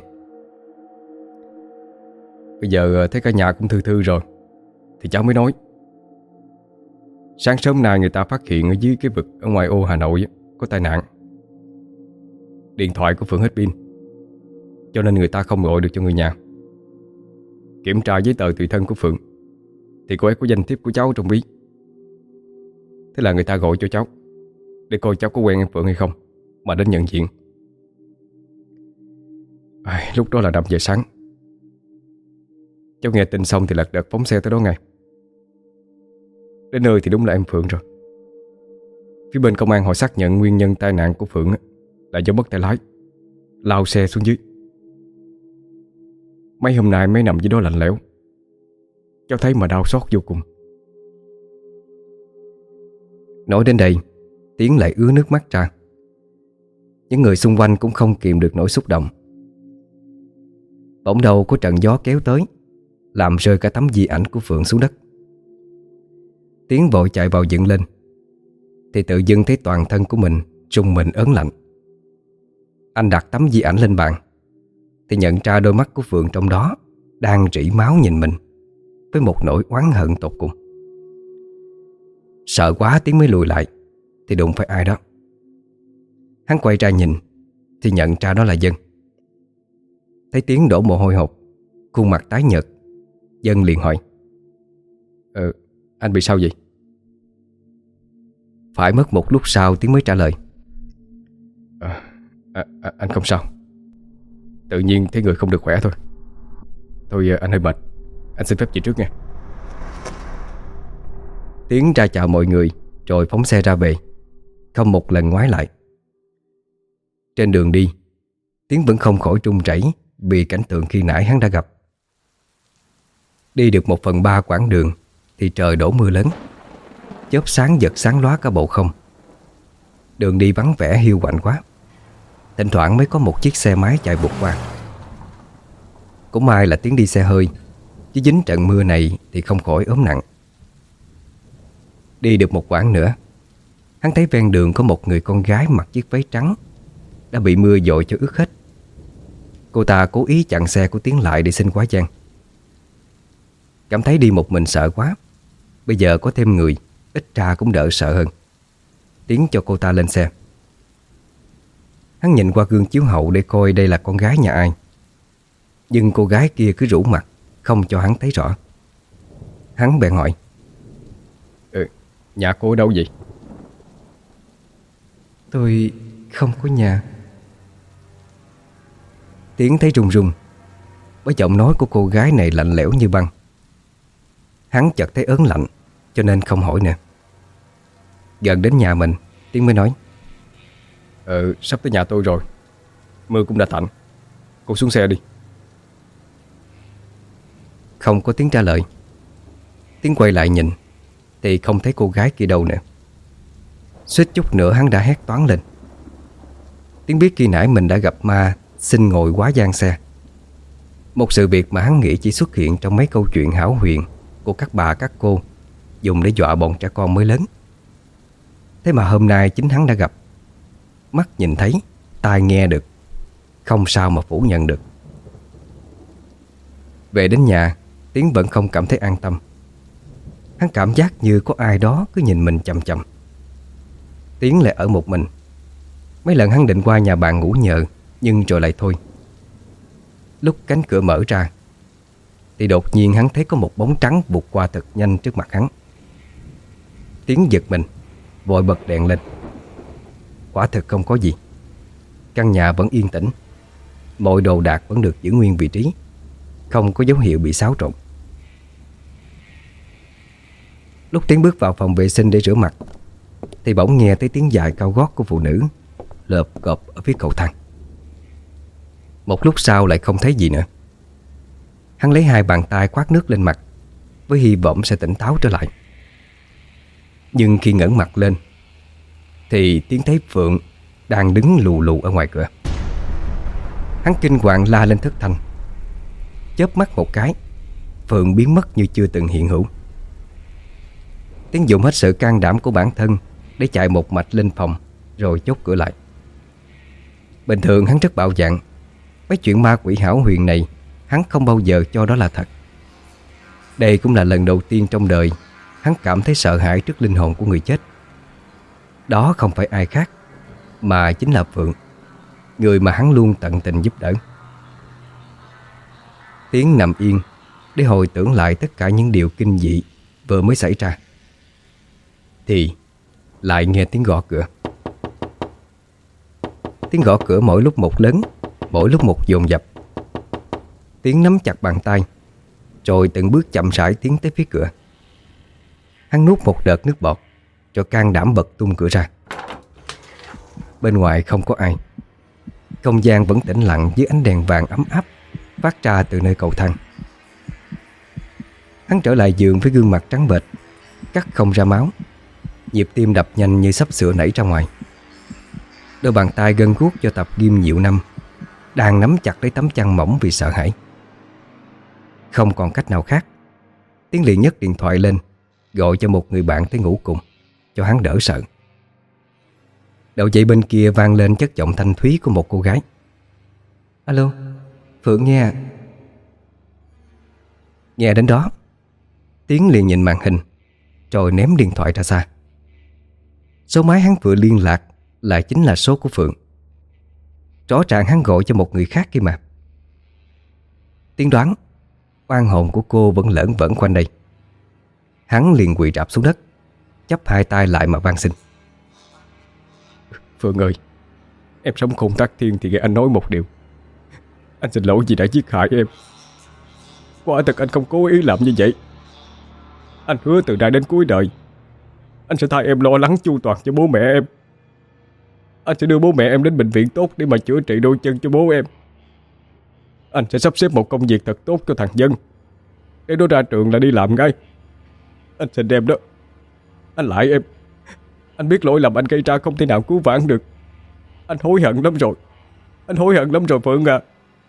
Bây giờ thấy cả nhà cũng thư thư rồi thì cháu mới nói. Sáng sớm nay người ta phát hiện ở dưới cái vực ở ngoài ô Hà Nội có tai nạn. Điện thoại của Phượng hết pin, cho nên người ta không gọi được cho người nhà. Kiểm tra giấy tờ tùy thân của Phượng thì cô ấy có danh thiếp của cháu trong ví. Thế là người ta gọi cho cháu để coi cháu có quen em Phượng hay không mà đến nhận diện. À, lúc đó là năm giờ sáng. Cháu nghe tin xong thì lật đật phóng xe tới đó ngay. Đến nơi thì đúng là em Phượng rồi. Phía bên công an họ xác nhận nguyên nhân tai nạn của Phượng là do mất tay lái, lao xe xuống dưới. Mấy hôm nay mới nằm dưới đó lạnh lẽo, cháu thấy mà đau xót vô cùng.
Nói đến đây, Tiến lại ứa nước mắt ra. Những người xung quanh cũng không kìm được nỗi xúc động. Bỗng đầu có trận gió kéo tới, làm rơi cả tấm di ảnh của Phượng xuống đất. Tiến vội chạy vào dựng lên, thì tự dưng thấy toàn thân của mình rùng mình ớn lạnh. Anh đặt tấm di ảnh lên bàn thì nhận ra đôi mắt của Phượng trong đó đang rỉ máu nhìn mình với một nỗi oán hận tột cùng. Sợ quá Tiến mới lùi lại thì đụng phải ai đó. Hắn quay ra nhìn thì nhận ra đó là Dân. Thấy Tiến đổ mồ hôi hột, khuôn mặt tái nhợt, Dân liền hỏi:
Ờ, anh bị sao vậy?
Phải mất một lúc sau Tiến mới trả lời:
à, à, à, Anh không sao. Tự nhiên thấy người không được khỏe thôi. Thôi anh hơi mệt, anh xin phép về trước nha.
Tiến ra chào mọi người rồi phóng xe ra về, không một lần ngoái lại. Trên đường đi, Tiến vẫn không khỏi run rẩy vì cảnh tượng khi nãy hắn đã gặp. Đi được một phần ba quãng đường thì trời đổ mưa lớn, chớp sáng giật sáng lóa cả bầu không. Đường đi vắng vẻ hiu quạnh quá, thỉnh thoảng mới có một chiếc xe máy chạy vụt qua. Cũng may là Tiến đi xe hơi, chứ dính trận mưa này thì không khỏi ốm nặng. Đi được một quãng nữa, hắn thấy ven đường có một người con gái mặc chiếc váy trắng đã bị mưa dội cho ướt hết. Cô ta cố ý chặn xe của Tiến lại để xin quá giang. Cảm thấy đi một mình sợ quá, bây giờ có thêm người, ít ra cũng đỡ sợ hơn. Tiến cho cô ta lên xe. Hắn nhìn qua gương chiếu hậu để coi đây là con gái nhà ai, nhưng cô gái kia cứ rũ mặt, không cho hắn thấy rõ. Hắn bèn hỏi:
ừ, Nhà cô ở đâu vậy?
Tôi không có nhà. Tiến thấy run run, bởi giọng nói của cô gái này lạnh lẽo như băng. Hắn chợt thấy ớn lạnh, cho nên không hỏi nữa. Gần đến nhà mình, Tiến mới nói:
Ờ, sắp tới nhà tôi rồi. Mưa cũng đã tạnh, cô xuống xe đi.
Không có tiếng trả lời. Tiến quay lại nhìn thì không thấy cô gái kia đâu nữa. Suýt chút nữa hắn đã hét toáng lên. Tiến biết khi nãy mình đã gặp ma xin ngồi quá giang xe, một sự việc mà hắn nghĩ chỉ xuất hiện trong mấy câu chuyện hão huyền của các bà các cô dùng để dọa bọn trẻ con mới lớn. Thế mà hôm nay chính hắn đã gặp, mắt nhìn thấy, tai nghe được, không sao mà phủ nhận được. Về đến nhà, Tiến vẫn không cảm thấy an tâm. Hắn cảm giác như có ai đó cứ nhìn mình chằm chằm. Tiến lại ở một mình. Mấy lần hắn định qua nhà bạn ngủ nhờ, nhưng rồi lại thôi. Lúc cánh cửa mở ra thì đột nhiên hắn thấy có một bóng trắng vụt qua thật nhanh trước mặt hắn. Tiến giật mình, vội bật đèn lên. Quả thực không có gì. Căn nhà vẫn yên tĩnh, mọi đồ đạc vẫn được giữ nguyên vị trí, không có dấu hiệu bị xáo trộn. Lúc Tiến bước vào phòng vệ sinh để rửa mặt thì bỗng nghe thấy tiếng dài cao gót của phụ nữ lợp cộp ở phía cầu thang. Một lúc sau lại không thấy gì nữa. Hắn lấy hai bàn tay quát nước lên mặt với hy vọng sẽ tỉnh táo trở lại. Nhưng khi ngẩng mặt lên thì Tiến thấy Phượng đang đứng lù lù ở ngoài cửa. Hắn kinh hoàng la lên thất thanh. Chớp mắt một cái, Phượng biến mất như chưa từng hiện hữu. Tiến dùng hết sự can đảm của bản thân để chạy một mạch lên phòng rồi chốt cửa lại. Bình thường hắn rất bạo dạn, mấy chuyện ma quỷ hão huyền này hắn không bao giờ cho đó là thật. Đây cũng là lần đầu tiên trong đời hắn cảm thấy sợ hãi trước linh hồn của người chết. Đó không phải ai khác mà chính là Phượng, người mà hắn luôn tận tình giúp đỡ. Tiến nằm yên để hồi tưởng lại tất cả những điều kinh dị vừa mới xảy ra, thì lại nghe tiếng gõ cửa. Tiếng gõ cửa mỗi lúc một lớn, mỗi lúc một dồn dập. Tiến nắm chặt bàn tay, rồi từng bước chậm rãi tiến tới phía cửa. Hắn nuốt một đợt nước bọt, cho can đảm bật tung cửa ra. Bên ngoài không có ai. Không gian vẫn tĩnh lặng dưới ánh đèn vàng ấm áp phát ra từ nơi cầu thang. Hắn trở lại giường với gương mặt trắng bệch, cắt không ra máu, nhịp tim đập nhanh như sắp sửa nảy ra ngoài. Đôi bàn tay gân guốc do tập gym nhiều năm đang nắm chặt lấy tấm chăn mỏng vì sợ hãi. Không còn cách nào khác, Tiến liền nhấc điện thoại lên, gọi cho một người bạn tới ngủ cùng, cho hắn đỡ sợ. Đầu dây bên kia vang lên chất giọng thanh thúy của một cô gái. Alo, Phượng nghe. Nghe đến đó, Tiến liền nhìn màn hình, rồi ném điện thoại ra xa. Số máy hắn vừa liên lạc lại chính là số của Phượng. Rõ ràng hắn gọi cho một người khác kia mà. Tiến đoán oan hồn của cô vẫn lởn vởn quanh đây. Hắn liền quỳ rạp xuống đất, chắp hai tay lại mà van xin.
Phượng ơi, em sống khôn tắc thiên thì nghe anh nói một điều. Anh xin lỗi vì đã giết hại em. Quả thật anh không cố ý làm như vậy. Anh hứa từ nay đến cuối đời anh sẽ thay em lo lắng chu toàn cho bố mẹ em. Anh sẽ đưa bố mẹ em đến bệnh viện tốt để mà chữa trị đôi chân cho bố em. Anh sẽ sắp xếp một công việc thật tốt cho thằng Dân, để nó ra trường là đi làm ngay. Anh xin em đó. Anh lại em. Anh biết lỗi lầm anh gây ra không thể nào cứu vãn được. Anh hối hận lắm rồi. Anh hối hận lắm rồi Phượng à.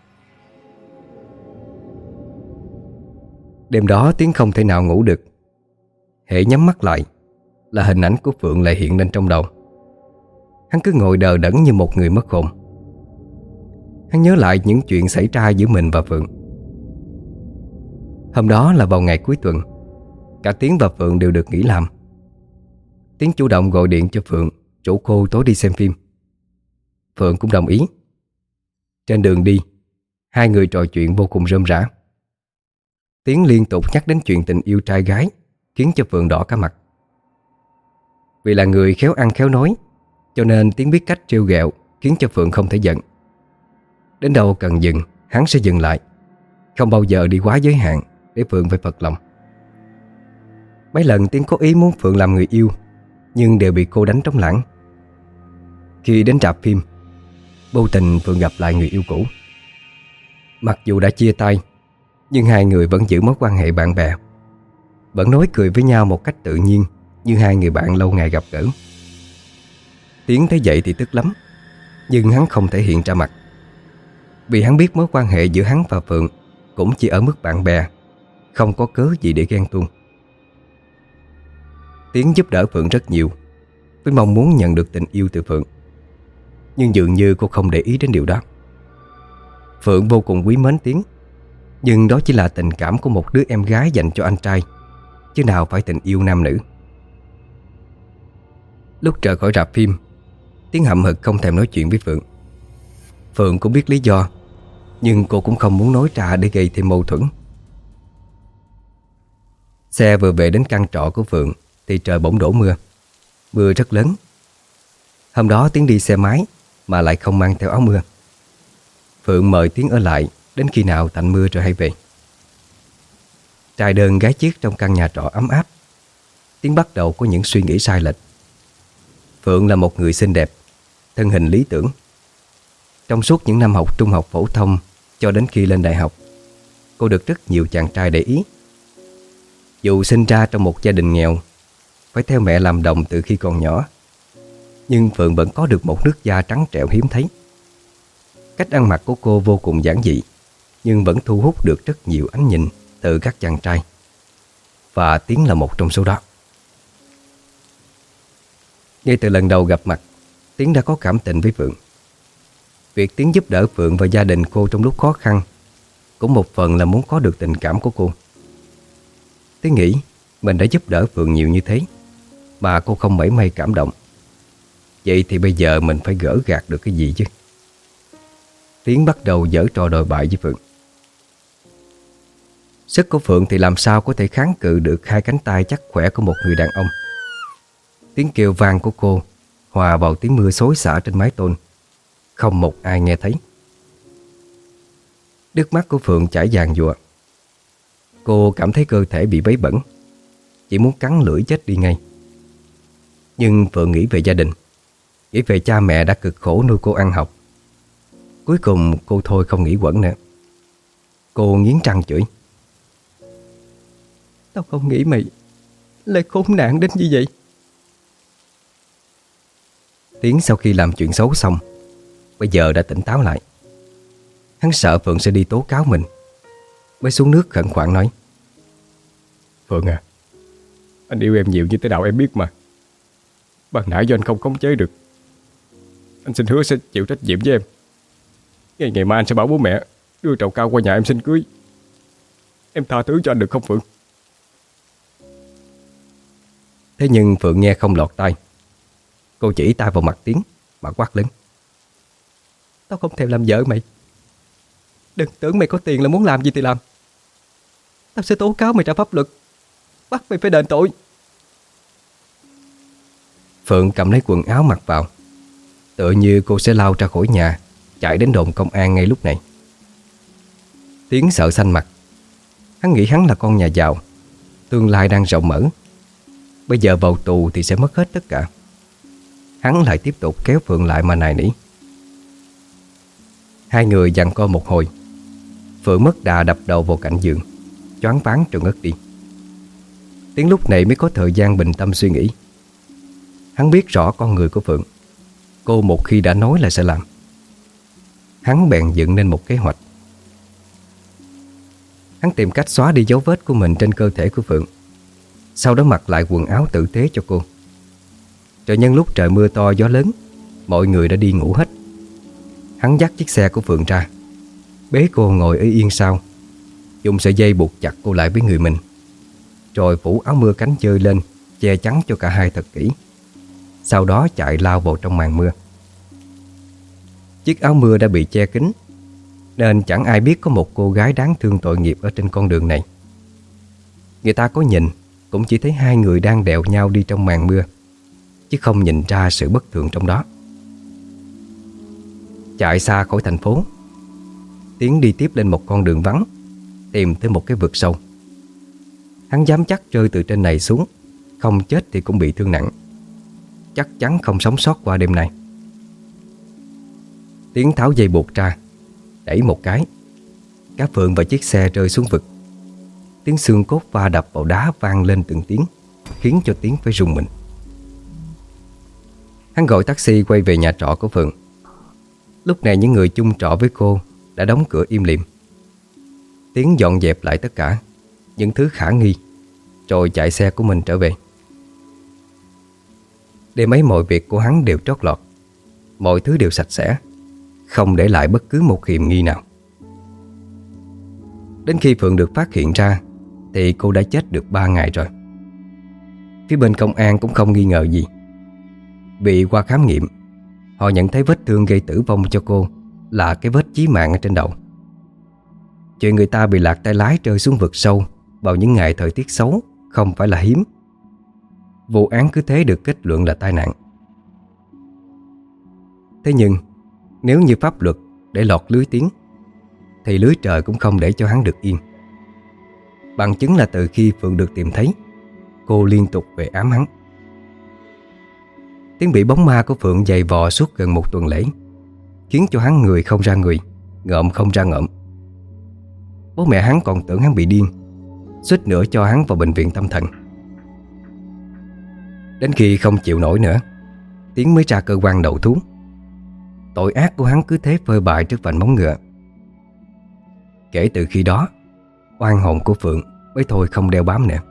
Đêm đó Tiến không thể nào ngủ được. Hễ nhắm mắt lại là hình ảnh của Phượng lại hiện lên trong đầu. Hắn cứ ngồi đờ đẫn như một người mất hồn. Hắn nhớ lại những chuyện xảy ra giữa mình và Phượng. Hôm đó là vào ngày cuối tuần, cả Tiến và Phượng đều được nghỉ làm. Tiến chủ động gọi điện cho Phượng rủ cô tối đi xem phim. Phượng cũng đồng ý. Trên đường đi, hai người trò chuyện vô cùng rôm rả. Tiến liên tục nhắc đến chuyện tình yêu trai gái, khiến cho Phượng đỏ cả mặt. Vì là người khéo ăn khéo nói, cho nên Tiến biết cách trêu ghẹo, khiến cho Phượng không thể giận. Đến đâu cần dừng, hắn sẽ dừng lại, không bao giờ đi quá giới hạn để Phượng phải phật lòng. Mấy lần Tiến có ý muốn Phượng làm người yêu, nhưng đều bị cô đánh trống lãng. Khi đến rạp phim, vô tình Phượng gặp lại người yêu cũ. Mặc dù đã chia tay, nhưng hai người vẫn giữ mối quan hệ bạn bè, vẫn nói cười với nhau một cách tự nhiên, như hai người bạn lâu ngày gặp gỡ. Tiến thấy vậy thì tức lắm, nhưng hắn không thể hiện ra mặt, vì hắn biết mối quan hệ giữa hắn và Phượng cũng chỉ ở mức bạn bè, không có cớ gì để ghen tuông. Tiến giúp đỡ Phượng rất nhiều, với mong muốn nhận được tình yêu từ Phượng. Nhưng dường như cô không để ý đến điều đó. Phượng vô cùng quý mến Tiến, nhưng đó chỉ là tình cảm của một đứa em gái dành cho anh trai, chứ nào phải tình yêu nam nữ. Lúc rời khỏi rạp phim, Tiến hậm hực không thèm nói chuyện với Phượng. Phượng cũng biết lý do, nhưng cô cũng không muốn nói ra để gây thêm mâu thuẫn. Xe vừa về đến căn trọ của Phượng thì trời bỗng đổ mưa. Mưa rất lớn. Hôm đó Tiến đi xe máy mà lại không mang theo áo mưa. Phượng mời Tiến ở lại đến khi nào tạnh mưa rồi hay về. Trai đơn gái chiếc trong căn nhà trọ ấm áp, Tiến bắt đầu có những suy nghĩ sai lệch. Phượng là một người xinh đẹp, thân hình lý tưởng. Trong suốt những năm học trung học phổ thông cho đến khi lên đại học, cô được rất nhiều chàng trai để ý. Dù sinh ra trong một gia đình nghèo, phải theo mẹ làm đồng từ khi còn nhỏ, nhưng Phượng vẫn có được một nước da trắng trẻo hiếm thấy. Cách ăn mặc của cô vô cùng giản dị, nhưng vẫn thu hút được rất nhiều ánh nhìn từ các chàng trai, và Tiến là một trong số đó. Ngay từ lần đầu gặp mặt, Tiến đã có cảm tình với Phượng. Việc Tiến giúp đỡ Phượng và gia đình cô trong lúc khó khăn cũng một phần là muốn có được tình cảm của cô. Tiến nghĩ mình đã giúp đỡ Phượng nhiều như thế mà cô không mảy may cảm động. Vậy thì bây giờ mình phải gỡ gạt được cái gì chứ? Tiến bắt đầu giở trò đồi bại với Phượng. Sức của Phượng thì làm sao có thể kháng cự được hai cánh tay chắc khỏe của một người đàn ông. Tiếng kêu vang của cô hòa vào tiếng mưa xối xả trên mái tôn, không một ai nghe thấy. Nước mắt của Phượng chảy vàng giụa. Cô cảm thấy cơ thể bị vấy bẩn, chỉ muốn cắn lưỡi chết đi ngay. Nhưng Phượng nghĩ về gia đình, nghĩ về cha mẹ đã cực khổ nuôi cô ăn học. Cuối cùng cô thôi không nghĩ quẩn nữa. Cô nghiến răng chửi: "Tao không nghĩ mày lại khốn nạn đến như vậy." Tiến sau khi làm chuyện xấu xong, bây giờ đã tỉnh táo lại. Hắn sợ Phượng sẽ đi tố cáo mình, mới xuống nước khẩn khoản nói:
"Phượng à, anh yêu em nhiều như thế nào em biết mà. Ban nãy do anh không khống chế được. Anh xin hứa sẽ chịu trách nhiệm với em. Ngày ngày mai anh sẽ bảo bố mẹ đưa trầu cao qua nhà em xin cưới. Em tha thứ cho anh được không Phượng?"
Thế nhưng Phượng nghe không lọt tai. Cô chỉ tay vào mặt Tiến mà quát lớn: "Tao không thèm làm vợ mày. Đừng tưởng mày có tiền là muốn làm gì thì làm. Tao sẽ tố cáo mày ra pháp luật, bắt mày phải đền tội." Phượng cầm lấy quần áo mặc vào, tựa như cô sẽ lao ra khỏi nhà, chạy đến đồn công an ngay lúc này. Tiến sợ xanh mặt. Hắn nghĩ hắn là con nhà giàu, tương lai đang rộng mở. Bây giờ vào tù thì sẽ mất hết tất cả. Hắn lại tiếp tục kéo Phượng lại mà nài nỉ. Hai người giằng co một hồi. Phượng mất đà đập đầu vào cạnh giường, choáng váng rồi ngất đi. Tiến lúc này mới có thời gian bình tâm suy nghĩ. Hắn biết rõ con người của Phượng. Cô một khi đã nói là sẽ làm. Hắn bèn dựng nên một kế hoạch. Hắn tìm cách xóa đi dấu vết của mình trên cơ thể của Phượng, sau đó mặc lại quần áo tử tế cho cô. Rồi nhân lúc trời mưa to gió lớn, mọi người đã đi ngủ hết, hắn dắt chiếc xe của Phượng ra, bế cô ngồi ở yên sau, dùng sợi dây buộc chặt cô lại với người mình, rồi phủ áo mưa cánh dơi lên che chắn cho cả hai thật kỹ. Sau đó chạy lao vào trong màn mưa. Chiếc áo mưa đã bị che kín, nên chẳng ai biết có một cô gái đáng thương tội nghiệp ở trên con đường này. Người ta có nhìn cũng chỉ thấy hai người đang đèo nhau đi trong màn mưa, chứ không nhìn ra sự bất thường trong đó. Chạy xa khỏi thành phố, Tiến đi tiếp lên một con đường vắng, tìm tới một cái vực sâu. Hắn dám chắc rơi từ trên này xuống, không chết thì cũng bị thương nặng, chắc chắn không sống sót qua đêm nay. Tiến tháo dây buộc ra, đẩy một cái, cả Phượng và chiếc xe rơi xuống vực. Tiếng xương cốt va đập vào đá vang lên từng tiếng, khiến cho Tiến phải rùng mình. Hắn gọi taxi quay về nhà trọ của Phượng. Lúc này những người chung trọ với cô đã đóng cửa im lìm. Tiến dọn dẹp lại tất cả những thứ khả nghi, rồi chạy xe của mình trở về. Đêm ấy mọi việc của hắn đều trót lọt, mọi thứ đều sạch sẽ, không để lại bất cứ một hiểm nghi nào. Đến khi Phượng được phát hiện ra thì cô đã chết được ba ngày rồi. Phía bên công an cũng không nghi ngờ gì, vì qua khám nghiệm, họ nhận thấy vết thương gây tử vong cho cô là cái vết chí mạng ở trên đầu. Chuyện người ta bị lạc tay lái rơi xuống vực sâu vào những ngày thời tiết xấu không phải là hiếm. Vụ án cứ thế được kết luận là tai nạn. Thế nhưng nếu như pháp luật để lọt lưới Tiến, thì lưới trời cũng không để cho hắn được yên. Bằng chứng là từ khi Phượng được tìm thấy, cô liên tục về ám hắn. Tiến bị bóng ma của Phượng giày vò suốt gần một tuần lễ, khiến cho hắn người không ra người, ngợm không ra ngợm. Bố mẹ hắn còn tưởng hắn bị điên, suýt nữa cho hắn vào bệnh viện tâm thần. Đến khi không chịu nổi nữa, Tiến mới ra cơ quan đầu thú. Tội ác của hắn cứ thế phơi bày trước vành móng ngựa. Kể từ khi đó, oan hồn của Phượng mới thôi không đeo bám nữa.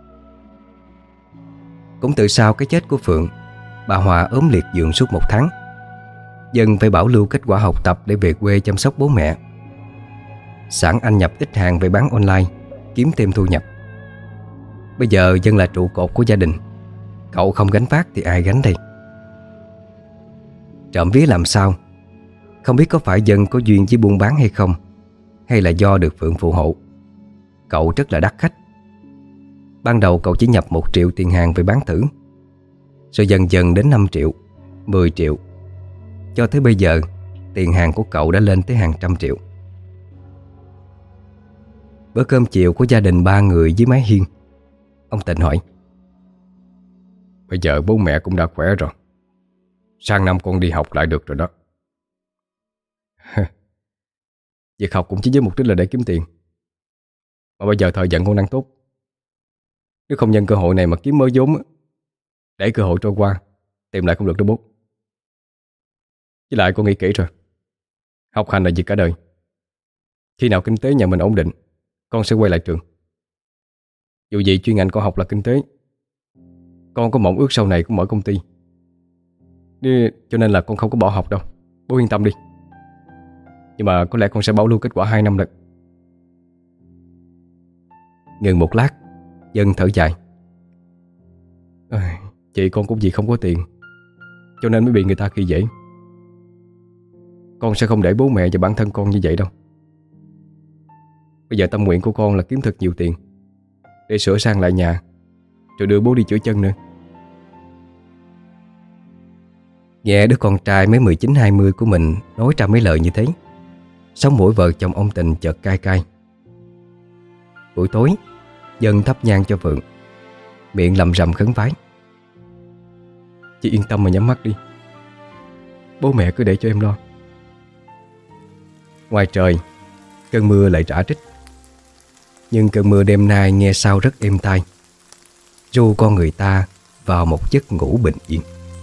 Cũng từ sau cái chết của Phượng, bà Hòa ốm liệt giường suốt một tháng. Dân phải bảo lưu kết quả học tập để về quê chăm sóc bố mẹ. Sẵn anh nhập ít hàng về bán online, kiếm thêm thu nhập. Bây giờ Dân là trụ cột của gia đình, cậu không gánh vác thì ai gánh đây? Trộm vía làm sao, không biết có phải Dân có duyên với buôn bán hay không, hay là do được Phượng phù hộ. cậu rất là đắt khách. Ban đầu cậu chỉ nhập một triệu tiền hàng về bán thử, rồi dần dần đến năm triệu, mười triệu, cho tới bây giờ tiền hàng của cậu đã lên tới hàng trăm triệu. Bữa cơm chiều của gia đình ba người dưới mái hiên, ông Tịnh hỏi:
Bây giờ bố mẹ cũng đã khỏe rồi, sang năm con đi học lại được rồi đó.
Việc học cũng chỉ với mục đích là để kiếm tiền, mà bây giờ thời vận con đang tốt. Nếu không nhân cơ hội này mà kiếm mới vốn, để cơ hội trôi qua tìm lại không được đâu bố. Với lại con nghĩ kỹ rồi, học hành là việc cả đời. Khi nào kinh tế nhà mình ổn định, con sẽ quay lại trường. Dù gì chuyên ngành con học là kinh tế, con có mộng ước sau này cũng mở công ty, cho nên là con không có bỏ học đâu, bố yên tâm đi. Nhưng mà có lẽ con sẽ bảo lưu kết quả hai năm đấy.
Ngừng một lát, Dân thở dài:
À, chị con cũng vì không có tiền cho nên mới bị người ta khi dễ. Con sẽ không để bố mẹ và bản thân con như vậy đâu. Bây giờ tâm nguyện của con là kiếm thật nhiều tiền để sửa sang lại nhà, rồi đưa bố đi chữa chân nữa.
Nghe đứa con trai mới mười chín hai mươi của mình nói ra mấy lời như thế, sống mũi vợ chồng ông Tình chợt cay cay. Buổi tối, Dân thắp nhang cho Phượng, miệng lầm rầm khấn vái:
Chị yên tâm mà nhắm mắt đi, bố mẹ cứ để cho em lo.
Ngoài trời, cơn mưa lại rã rích. Nhưng cơn mưa đêm nay nghe sao rất êm tai, ru con người ta vào một giấc ngủ bình yên.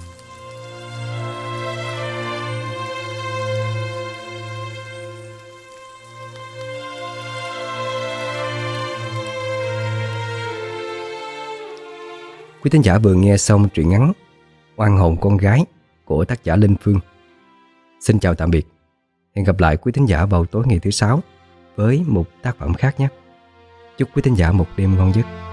Quý thính giả vừa nghe xong truyện ngắn Oan hồn con gái của tác giả Linh Phương. Xin chào tạm biệt. Hẹn gặp lại quý thính giả vào tối ngày thứ sáu với một tác phẩm khác nhé. Chúc quý thính giả một đêm ngon giấc.